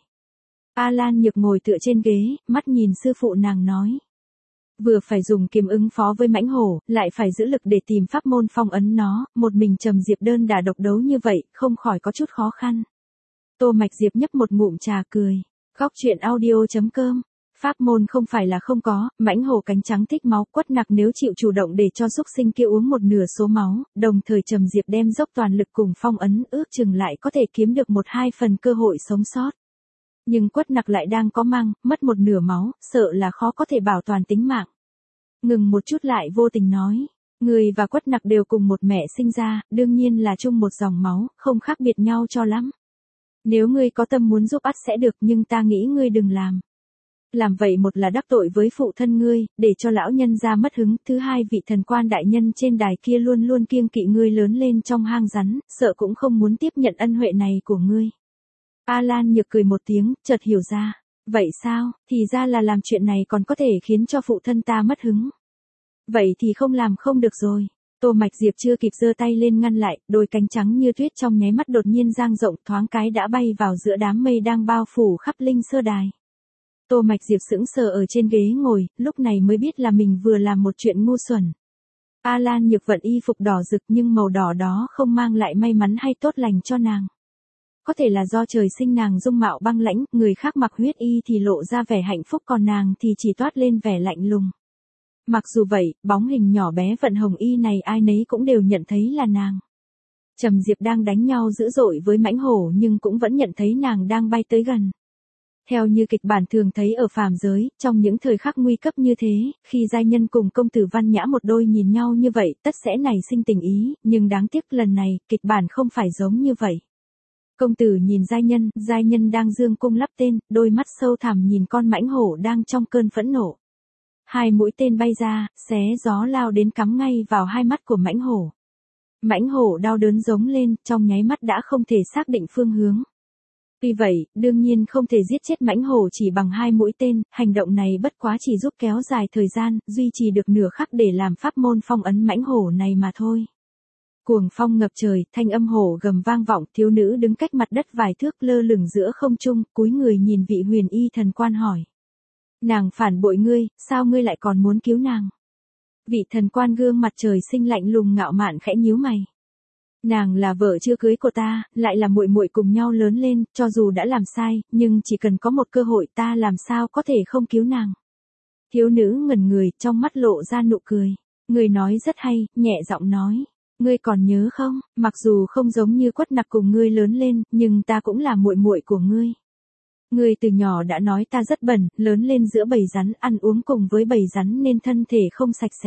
A Lan Nhược ngồi tựa trên ghế, mắt nhìn sư phụ nàng nói. Vừa phải dùng kiếm ứng phó với mãnh hổ, lại phải giữ lực để tìm pháp môn phong ấn nó, một mình Trầm Diệp đơn đả độc đấu như vậy, không khỏi có chút khó khăn. Tô Mạch Diệp nhấp một ngụm trà cười. Góc truyện audio chấm com. Pháp môn không phải là không có, mãnh hổ cánh trắng thích máu, Quất Nặc nếu chịu chủ động để cho xúc sinh kia uống một nửa số máu, đồng thời Trầm Diệp đem dốc toàn lực cùng phong ấn, ước chừng lại có thể kiếm được một hai phần cơ hội sống sót. Nhưng Quất Nặc lại đang có mang, mất một nửa máu, sợ là khó có thể bảo toàn tính mạng. Ngừng một chút lại vô tình nói, người và Quất Nặc đều cùng một mẹ sinh ra, đương nhiên là chung một dòng máu, không khác biệt nhau cho lắm. Nếu ngươi có tâm muốn giúp ắt sẽ được, nhưng ta nghĩ ngươi đừng làm. Làm vậy một là đắc tội với phụ thân ngươi, để cho lão nhân ra mất hứng, thứ hai vị thần quan đại nhân trên đài kia luôn luôn kiêng kỵ ngươi lớn lên trong hang rắn, sợ cũng không muốn tiếp nhận ân huệ này của ngươi. A Lan Nhược cười một tiếng, chợt hiểu ra. Vậy sao, thì ra là làm chuyện này còn có thể khiến cho phụ thân ta mất hứng. Vậy thì không làm không được rồi. Tô Mạch Diệp chưa kịp giơ tay lên ngăn lại, đôi cánh trắng như tuyết trong nháy mắt đột nhiên dang rộng, thoáng cái đã bay vào giữa đám mây đang bao phủ khắp linh sơ đài. Tô Mạch Diệp sững sờ ở trên ghế ngồi, lúc này mới biết là mình vừa làm một chuyện ngu xuẩn. A Lan Nhược vận y phục đỏ rực nhưng màu đỏ đó không mang lại may mắn hay tốt lành cho nàng. Có thể là do trời sinh nàng dung mạo băng lãnh, người khác mặc huyết y thì lộ ra vẻ hạnh phúc còn nàng thì chỉ toát lên vẻ lạnh lùng. Mặc dù vậy, bóng hình nhỏ bé vận hồng y này ai nấy cũng đều nhận thấy là nàng. Trầm Diệp đang đánh nhau dữ dội với mãnh hổ nhưng cũng vẫn nhận thấy nàng đang bay tới gần. Theo như kịch bản thường thấy ở phàm giới, trong những thời khắc nguy cấp như thế, khi giai nhân cùng công tử văn nhã một đôi nhìn nhau như vậy, tất sẽ nảy sinh tình ý, nhưng đáng tiếc lần này, kịch bản không phải giống như vậy. Công tử nhìn giai nhân, giai nhân đang dương cung lắp tên, đôi mắt sâu thẳm nhìn con mãnh hổ đang trong cơn phẫn nộ. Hai mũi tên bay ra, xé gió lao đến cắm ngay vào hai mắt của mãnh hổ. Mãnh hổ đau đớn giống lên, trong nháy mắt đã không thể xác định phương hướng. Tuy vậy, đương nhiên không thể giết chết mãnh hổ chỉ bằng hai mũi tên, hành động này bất quá chỉ giúp kéo dài thời gian, duy trì được nửa khắc để làm pháp môn phong ấn mãnh hổ này mà thôi. Cuồng phong ngập trời, thanh âm hổ gầm vang vọng, thiếu nữ đứng cách mặt đất vài thước lơ lửng giữa không trung, cúi người nhìn vị huyền y thần quan hỏi. Nàng phản bội ngươi, sao ngươi lại còn muốn cứu nàng? Vị thần quan gương mặt trời sinh lạnh lùng ngạo mạn khẽ nhíu mày. Nàng là vợ chưa cưới của ta, lại là muội muội cùng nhau lớn lên, cho dù đã làm sai, nhưng chỉ cần có một cơ hội ta làm sao có thể không cứu nàng. Thiếu nữ ngẩn người, trong mắt lộ ra nụ cười. Người nói rất hay, nhẹ giọng nói. Ngươi còn nhớ không, mặc dù không giống như Quất Nặc cùng ngươi lớn lên, nhưng ta cũng là muội muội của ngươi. Ngươi từ nhỏ đã nói ta rất bẩn, lớn lên giữa bầy rắn, ăn uống cùng với bầy rắn nên thân thể không sạch sẽ.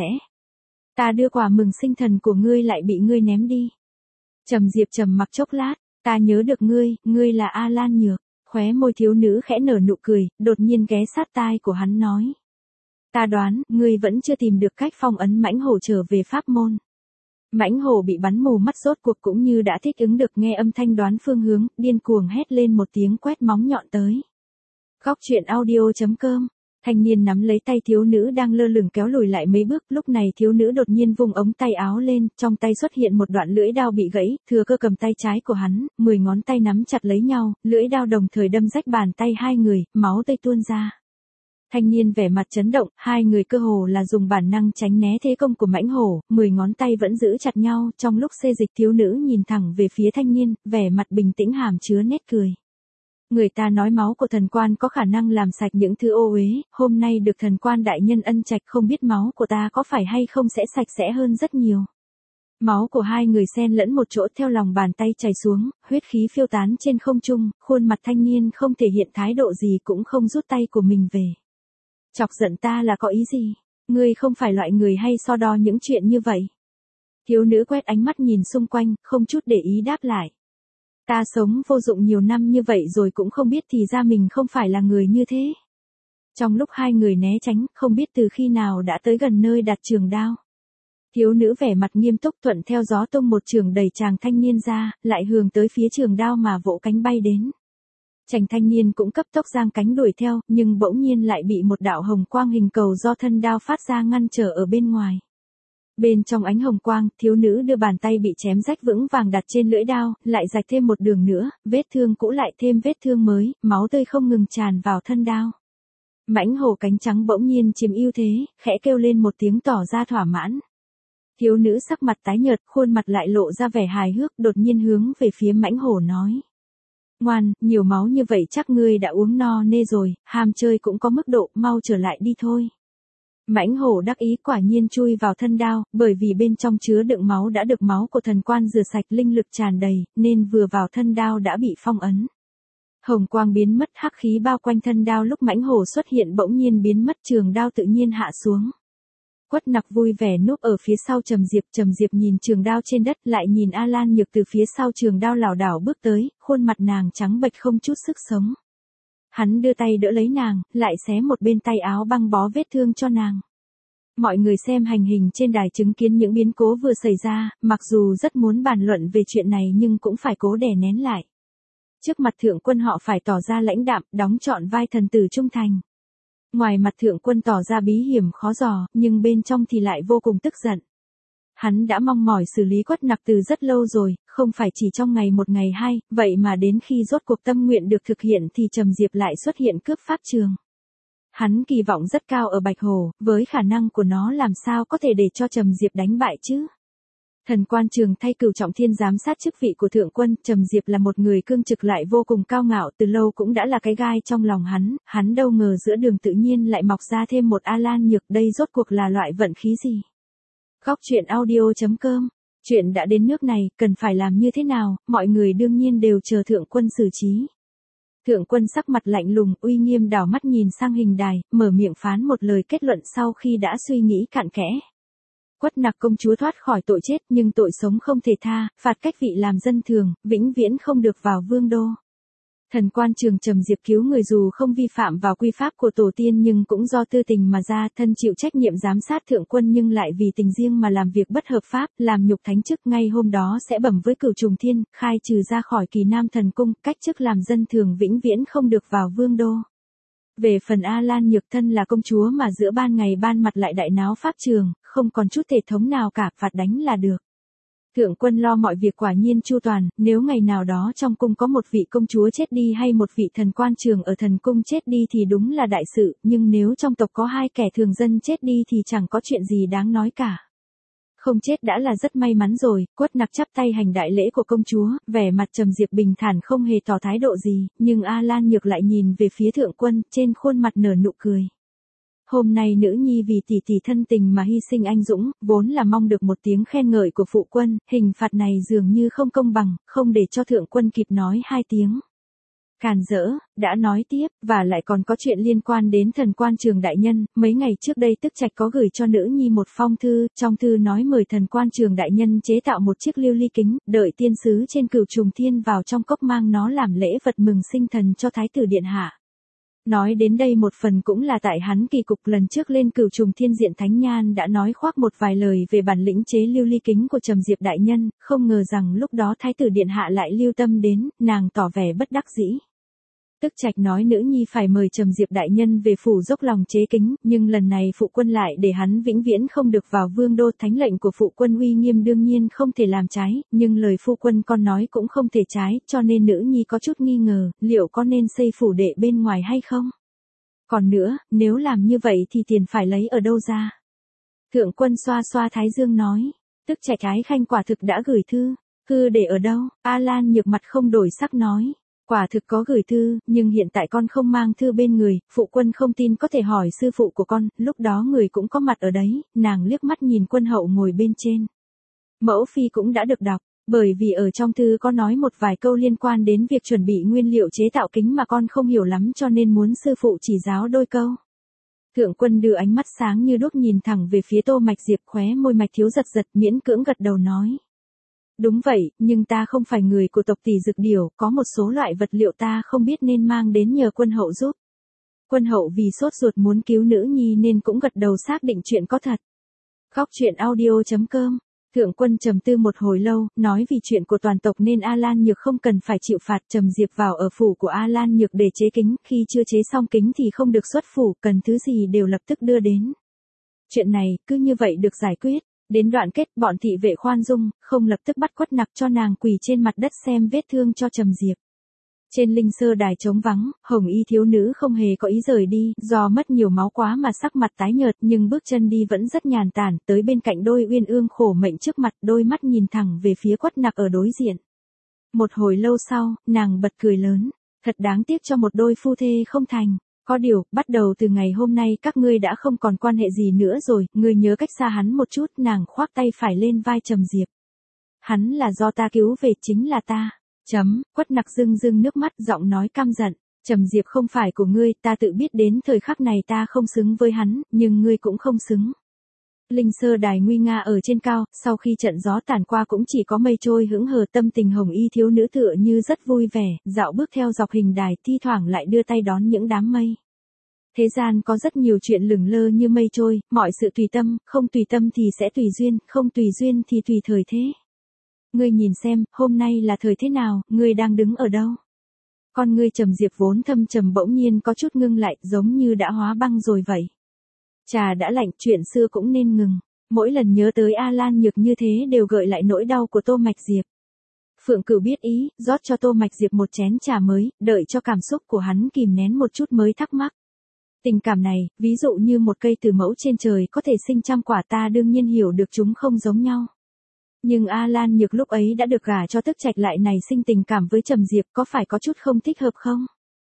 Ta đưa quà mừng sinh thần của ngươi lại bị ngươi ném đi. Trầm Diệp trầm mặc chốc lát, ta nhớ được ngươi, ngươi là A Lan Nhược. Khóe môi thiếu nữ khẽ nở nụ cười, đột nhiên ghé sát tai của hắn nói. Ta đoán, ngươi vẫn chưa tìm được cách phong ấn Mãnh Hổ trở về pháp môn. Mãnh Hổ bị bắn mù mắt rốt cuộc cũng như đã thích ứng được nghe âm thanh đoán phương hướng, điên cuồng hét lên một tiếng quét móng nhọn tới. Góc truyện audio chấm com. Thanh niên nắm lấy tay thiếu nữ đang lơ lửng kéo lùi lại mấy bước, lúc này thiếu nữ đột nhiên vung ống tay áo lên, trong tay xuất hiện một đoạn lưỡi đao bị gãy, thừa cơ cầm tay trái của hắn, mười ngón tay nắm chặt lấy nhau, lưỡi đao đồng thời đâm rách bàn tay hai người, máu tươi tuôn ra. Thanh niên vẻ mặt chấn động, hai người cơ hồ là dùng bản năng tránh né thế công của Mãnh Hổ, mười ngón tay vẫn giữ chặt nhau, trong lúc xê dịch thiếu nữ nhìn thẳng về phía thanh niên, vẻ mặt bình tĩnh hàm chứa nét cười. Người ta nói máu của thần quan có khả năng làm sạch những thứ ô uế, hôm nay được thần quan đại nhân ân trạch, không biết máu của ta có phải hay không sẽ sạch sẽ hơn rất nhiều. Máu của hai người xen lẫn một chỗ theo lòng bàn tay chảy xuống, huyết khí phiêu tán trên không trung, khuôn mặt thanh niên không thể hiện thái độ gì cũng không rút tay của mình về. Chọc giận ta là có ý gì? Ngươi không phải loại người hay so đo những chuyện như vậy. Thiếu nữ quét ánh mắt nhìn xung quanh, không chút để ý đáp lại. Ta sống vô dụng nhiều năm như vậy rồi cũng không biết thì ra mình không phải là người như thế. Trong lúc hai người né tránh, không biết từ khi nào đã tới gần nơi đặt trường đao. Thiếu nữ vẻ mặt nghiêm túc thuận theo gió tung một trường đẩy chàng thanh niên ra, lại hướng tới phía trường đao mà vỗ cánh bay đến. Chàng thanh niên cũng cấp tốc giang cánh đuổi theo, nhưng bỗng nhiên lại bị một đạo hồng quang hình cầu do thân đao phát ra ngăn trở ở bên ngoài. Bên trong ánh hồng quang, thiếu nữ đưa bàn tay bị chém rách vững vàng đặt trên lưỡi đao, lại rạch thêm một đường nữa, vết thương cũ lại thêm vết thương mới, máu tươi không ngừng tràn vào thân đao. Mãnh Hổ cánh trắng bỗng nhiên chiếm ưu thế, khẽ kêu lên một tiếng tỏ ra thỏa mãn. Thiếu nữ sắc mặt tái nhợt, khuôn mặt lại lộ ra vẻ hài hước, đột nhiên hướng về phía Mãnh Hổ nói. Ngoan, nhiều máu như vậy chắc ngươi đã uống no nê rồi, ham chơi cũng có mức độ, mau trở lại đi thôi. Mãnh Hổ đắc ý quả nhiên chui vào thân đao, bởi vì bên trong chứa đựng máu đã được máu của thần quan rửa sạch, linh lực tràn đầy, nên vừa vào thân đao đã bị phong ấn. Hồng quang biến mất, hắc khí bao quanh thân đao lúc Mãnh Hổ xuất hiện bỗng nhiên biến mất, trường đao tự nhiên hạ xuống. Quất Nặc vui vẻ núp ở phía sau Trầm Diệp, Trầm Diệp nhìn trường đao trên đất, lại nhìn A Lan Nhược từ phía sau trường đao lảo đảo bước tới, khuôn mặt nàng trắng bệch không chút sức sống. Hắn đưa tay đỡ lấy nàng, lại xé một bên tay áo băng bó vết thương cho nàng. Mọi người xem hành hình trên đài chứng kiến những biến cố vừa xảy ra, mặc dù rất muốn bàn luận về chuyện này nhưng cũng phải cố đè nén lại. Trước mặt thượng quân họ phải tỏ ra lãnh đạm, đóng trọn vai thần tử trung thành. Ngoài mặt thượng quân tỏ ra bí hiểm khó dò, nhưng bên trong thì lại vô cùng tức giận. Hắn đã mong mỏi xử lý Quất Nặc từ rất lâu rồi, không phải chỉ trong ngày một ngày hai, vậy mà đến khi rốt cuộc tâm nguyện được thực hiện thì Trầm Diệp lại xuất hiện cướp pháp trường. Hắn kỳ vọng rất cao ở Bạch Hồ, với khả năng của nó làm sao có thể để cho Trầm Diệp đánh bại chứ. Thần quan trường thay Cửu Trọng Thiên giám sát chức vị của thượng quân, Trầm Diệp là một người cương trực lại vô cùng cao ngạo, từ lâu cũng đã là cái gai trong lòng hắn, hắn đâu ngờ giữa đường tự nhiên lại mọc ra thêm một A Lan Nhược, đây rốt cuộc là loại vận khí gì. Góc truyện audio chấm com. Chuyện đã đến nước này, cần phải làm như thế nào, mọi người đương nhiên đều chờ thượng quân xử trí. Thượng quân sắc mặt lạnh lùng, uy nghiêm đảo mắt nhìn sang hình đài, mở miệng phán một lời kết luận sau khi đã suy nghĩ cặn kẽ. Quất Nặc công chúa thoát khỏi tội chết nhưng tội sống không thể tha, phạt cách vị làm dân thường, vĩnh viễn không được vào vương đô. Thần quan trường Trầm Diệp cứu người dù không vi phạm vào quy pháp của tổ tiên nhưng cũng do tư tình mà ra, thân chịu trách nhiệm giám sát thượng quân nhưng lại vì tình riêng mà làm việc bất hợp pháp, làm nhục thánh chức, ngay hôm đó sẽ bẩm với Cửu Trùng Thiên, khai trừ ra khỏi Kỳ Nam thần cung, cách chức làm dân thường vĩnh viễn không được vào vương đô. Về phần A Lan Nhược thân là công chúa mà giữa ban ngày ban mặt lại đại náo pháp trường, không còn chút thể thống nào cả, phạt đánh là được. Thượng quân lo mọi việc quả nhiên chu toàn, nếu ngày nào đó trong cung có một vị công chúa chết đi hay một vị thần quan trường ở thần cung chết đi thì đúng là đại sự, nhưng nếu trong tộc có hai kẻ thường dân chết đi thì chẳng có chuyện gì đáng nói cả. Không chết đã là rất may mắn rồi. Quất Nặc chắp tay hành đại lễ của công chúa, vẻ mặt Trầm Diệp bình thản không hề tỏ thái độ gì, nhưng A Lan Nhược lại nhìn về phía thượng quân, trên khuôn mặt nở nụ cười. Hôm nay nữ nhi vì tỷ tỷ thân tình mà hy sinh anh dũng, vốn là mong được một tiếng khen ngợi của phụ quân, hình phạt này dường như không công bằng, không để cho thượng quân kịp nói hai tiếng. Càn rỡ, đã nói tiếp, và lại còn có chuyện liên quan đến thần quan trường đại nhân, mấy ngày trước đây Tức Trạch có gửi cho nữ nhi một phong thư, trong thư nói mời thần quan trường đại nhân chế tạo một chiếc lưu ly kính, đợi tiên sứ trên Cửu Trùng Thiên vào trong cốc mang nó làm lễ vật mừng sinh thần cho thái tử điện hạ. Nói đến đây một phần cũng là tại hắn kỳ cục lần trước lên Cửu Trùng Thiên diện Thánh Nhan đã nói khoác một vài lời về bản lĩnh chế lưu ly kính của Trầm Diệp đại nhân, không ngờ rằng lúc đó thái tử điện hạ lại lưu tâm đến, nàng tỏ vẻ bất đắc dĩ. Tức Trạch nói nữ nhi phải mời Trầm Diệp đại nhân về phủ dốc lòng chế kính, nhưng lần này phụ quân lại để hắn vĩnh viễn không được vào vương đô, thánh lệnh của phụ quân uy nghiêm đương nhiên không thể làm trái, nhưng lời phu quân con nói cũng không thể trái, cho nên nữ nhi có chút nghi ngờ, liệu có nên xây phủ đệ bên ngoài hay không? Còn nữa, nếu làm như vậy thì tiền phải lấy ở đâu ra? Thượng quân xoa xoa thái dương nói, Tức Trạch ái khanh quả thực đã gửi thư, thư để ở đâu? A Lan Nhược mặt không đổi sắc nói. Quả thực có gửi thư, nhưng hiện tại con không mang thư bên người, phụ quân không tin có thể hỏi sư phụ của con, lúc đó người cũng có mặt ở đấy, nàng liếc mắt nhìn quân hậu ngồi bên trên. Mẫu phi cũng đã được đọc, bởi vì ở trong thư có nói một vài câu liên quan đến việc chuẩn bị nguyên liệu chế tạo kính mà con không hiểu lắm cho nên muốn sư phụ chỉ giáo đôi câu. Thượng quân đưa ánh mắt sáng như đuốc nhìn thẳng về phía Tô Mạch Diệp, khóe môi Mạch Thiếu giật giật miễn cưỡng gật đầu nói. Đúng vậy, nhưng ta không phải người của tộc Tỷ Dực Điểu, có một số loại vật liệu ta không biết nên mang đến nhờ quân hậu giúp. Quân hậu vì sốt ruột muốn cứu nữ nhi nên cũng gật đầu xác định chuyện có thật. Góc truyện audio chấm com. Thượng quân trầm tư một hồi lâu, nói vì chuyện của toàn tộc nên A Lan Nhược không cần phải chịu phạt. Trầm Diệp vào ở phủ của A Lan Nhược để chế kính, khi chưa chế xong kính thì không được xuất phủ, cần thứ gì đều lập tức đưa đến. Chuyện này, cứ như vậy được giải quyết. Đến đoạn kết, bọn thị vệ khoan dung, không lập tức bắt Quất Nặc cho nàng quỳ trên mặt đất xem vết thương cho Trầm Diệp. Trên linh sơ đài trống vắng, hồng y thiếu nữ không hề có ý rời đi, do mất nhiều máu quá mà sắc mặt tái nhợt nhưng bước chân đi vẫn rất nhàn tản, tới bên cạnh đôi uyên ương khổ mệnh trước mặt, đôi mắt nhìn thẳng về phía Quất Nặc ở đối diện. Một hồi lâu sau, nàng bật cười lớn, thật đáng tiếc cho một đôi phu thê không thành. Có điều, bắt đầu từ ngày hôm nay các ngươi đã không còn quan hệ gì nữa rồi, ngươi nhớ cách xa hắn một chút, nàng khoác tay phải lên vai Trầm Diệp. Hắn là do ta cứu về, chính là ta. Chấm, Quất Nặc rưng rưng nước mắt, giọng nói căm giận. Trầm Diệp không phải của ngươi, ta tự biết đến thời khắc này ta không xứng với hắn, nhưng ngươi cũng không xứng. Linh sơ đài nguy nga ở trên cao, sau khi trận gió tản qua cũng chỉ có mây trôi hững hờ, tâm tình hồng y thiếu nữ tựa như rất vui vẻ, dạo bước theo dọc hình đài, thi thoảng lại đưa tay đón những đám mây. Thế gian có rất nhiều chuyện lửng lơ như mây trôi, mọi sự tùy tâm, không tùy tâm thì sẽ tùy duyên, không tùy duyên thì tùy thời thế. Ngươi nhìn xem, hôm nay là thời thế nào, ngươi đang đứng ở đâu? Con ngươi Trầm Diệp vốn thâm trầm bỗng nhiên có chút ngưng lại, giống như đã hóa băng rồi vậy. Trà đã lạnh, chuyện xưa cũng nên ngừng. Mỗi lần nhớ tới A Lan Nhược như thế đều gợi lại nỗi đau của Tô Mạch Diệp. Phượng Cửu biết ý, rót cho Tô Mạch Diệp một chén trà mới, đợi cho cảm xúc của hắn kìm nén một chút mới thắc mắc. Tình cảm này, ví dụ như một cây từ mẫu trên trời có thể sinh trăm quả, ta đương nhiên hiểu được chúng không giống nhau. Nhưng A Lan Nhược lúc ấy đã được gả cho Tức Trạch lại này sinh tình cảm với Trầm Diệp, có phải có chút không thích hợp không?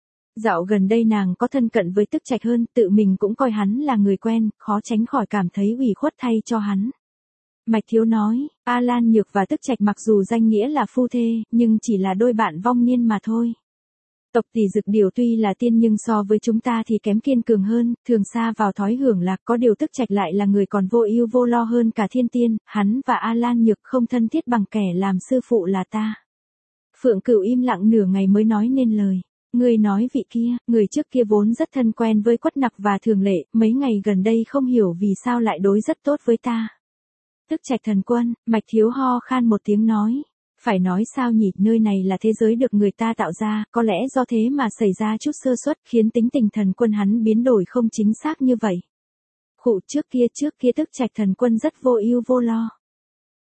Dạo gần đây nàng có thân cận với Tức Trạch hơn, tự mình cũng coi hắn là người quen, khó tránh khỏi cảm thấy ủy khuất thay cho hắn. Mạch Thiếu nói, A Lan Nhược và Tức Trạch mặc dù danh nghĩa là phu thê, nhưng chỉ là đôi bạn vong niên mà thôi. Tộc Tỷ Dực Điểu tuy là tiên nhưng so với chúng ta thì kém kiên cường hơn, thường xa vào thói hưởng lạc, có điều Tức Trạch lại là người còn vô ưu vô lo hơn cả thiên tiên, hắn và A Lan Nhược không thân thiết bằng kẻ làm sư phụ là ta. Phượng Cửu im lặng nửa ngày mới nói nên lời. Người nói vị kia, người trước kia vốn rất thân quen với Quất Nặc và Thường Lệ, mấy ngày gần đây không hiểu vì sao lại đối rất tốt với ta. Tức Trạch thần quân, Mạch Thiếu ho khan một tiếng nói. Phải nói sao nhỉ, nơi này là thế giới được người ta tạo ra, có lẽ do thế mà xảy ra chút sơ suất khiến tính tình thần quân hắn biến đổi không chính xác như vậy. Khụ trước kia trước kia Tức Trạch thần quân rất vô ưu vô lo.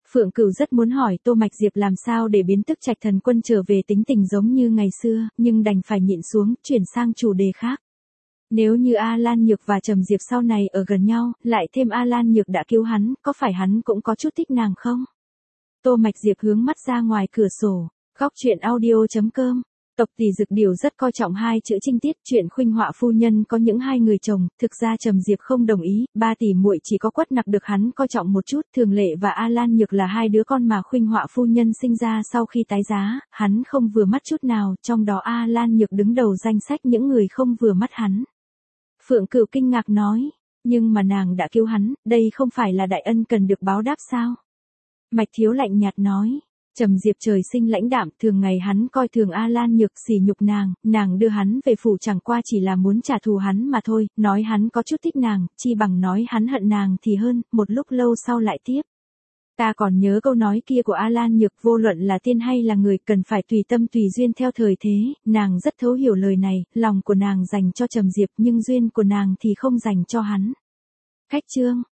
Phượng Cửu rất muốn hỏi Tô Mạch Diệp làm sao để biến tức trạch thần quân trở về tính tình giống như ngày xưa, nhưng đành phải nhịn xuống, chuyển sang chủ đề khác. Nếu như A Lan Nhược và Trầm Diệp sau này ở gần nhau, lại thêm A Lan Nhược đã cứu hắn, có phải hắn cũng có chút thích nàng không? Tô Mạch Diệp hướng mắt ra ngoài cửa sổ, góc chuyện audio chấm com. Tộc Tỷ Dực Điểu rất coi trọng hai chữ trinh tiết, chuyện Khuynh Họa phu nhân có những hai người chồng, thực ra Trầm Diệp không đồng ý, ba tỷ muội chỉ có Quất Nặc được hắn coi trọng một chút, Thường Lệ và A Lan Nhược là hai đứa con mà Khuynh Họa phu nhân sinh ra sau khi tái giá, hắn không vừa mắt chút nào, trong đó A Lan Nhược đứng đầu danh sách những người không vừa mắt hắn. Phượng Cửu kinh ngạc nói, nhưng mà nàng đã cứu hắn, đây không phải là đại ân cần được báo đáp sao? Mạch Thiếu lạnh nhạt nói. Trầm Diệp trời sinh lãnh đạm, thường ngày hắn coi thường A Lan Nhược, sỉ nhục nàng, nàng đưa hắn về phủ chẳng qua chỉ là muốn trả thù hắn mà thôi, nói hắn có chút thích nàng, chi bằng nói hắn hận nàng thì hơn, một lúc lâu sau lại tiếp. Ta còn nhớ câu nói kia của A Lan Nhược, vô luận là tiên hay là người cần phải tùy tâm tùy duyên theo thời thế, nàng rất thấu hiểu lời này, lòng của nàng dành cho Trầm Diệp nhưng duyên của nàng thì không dành cho hắn. Khách chương.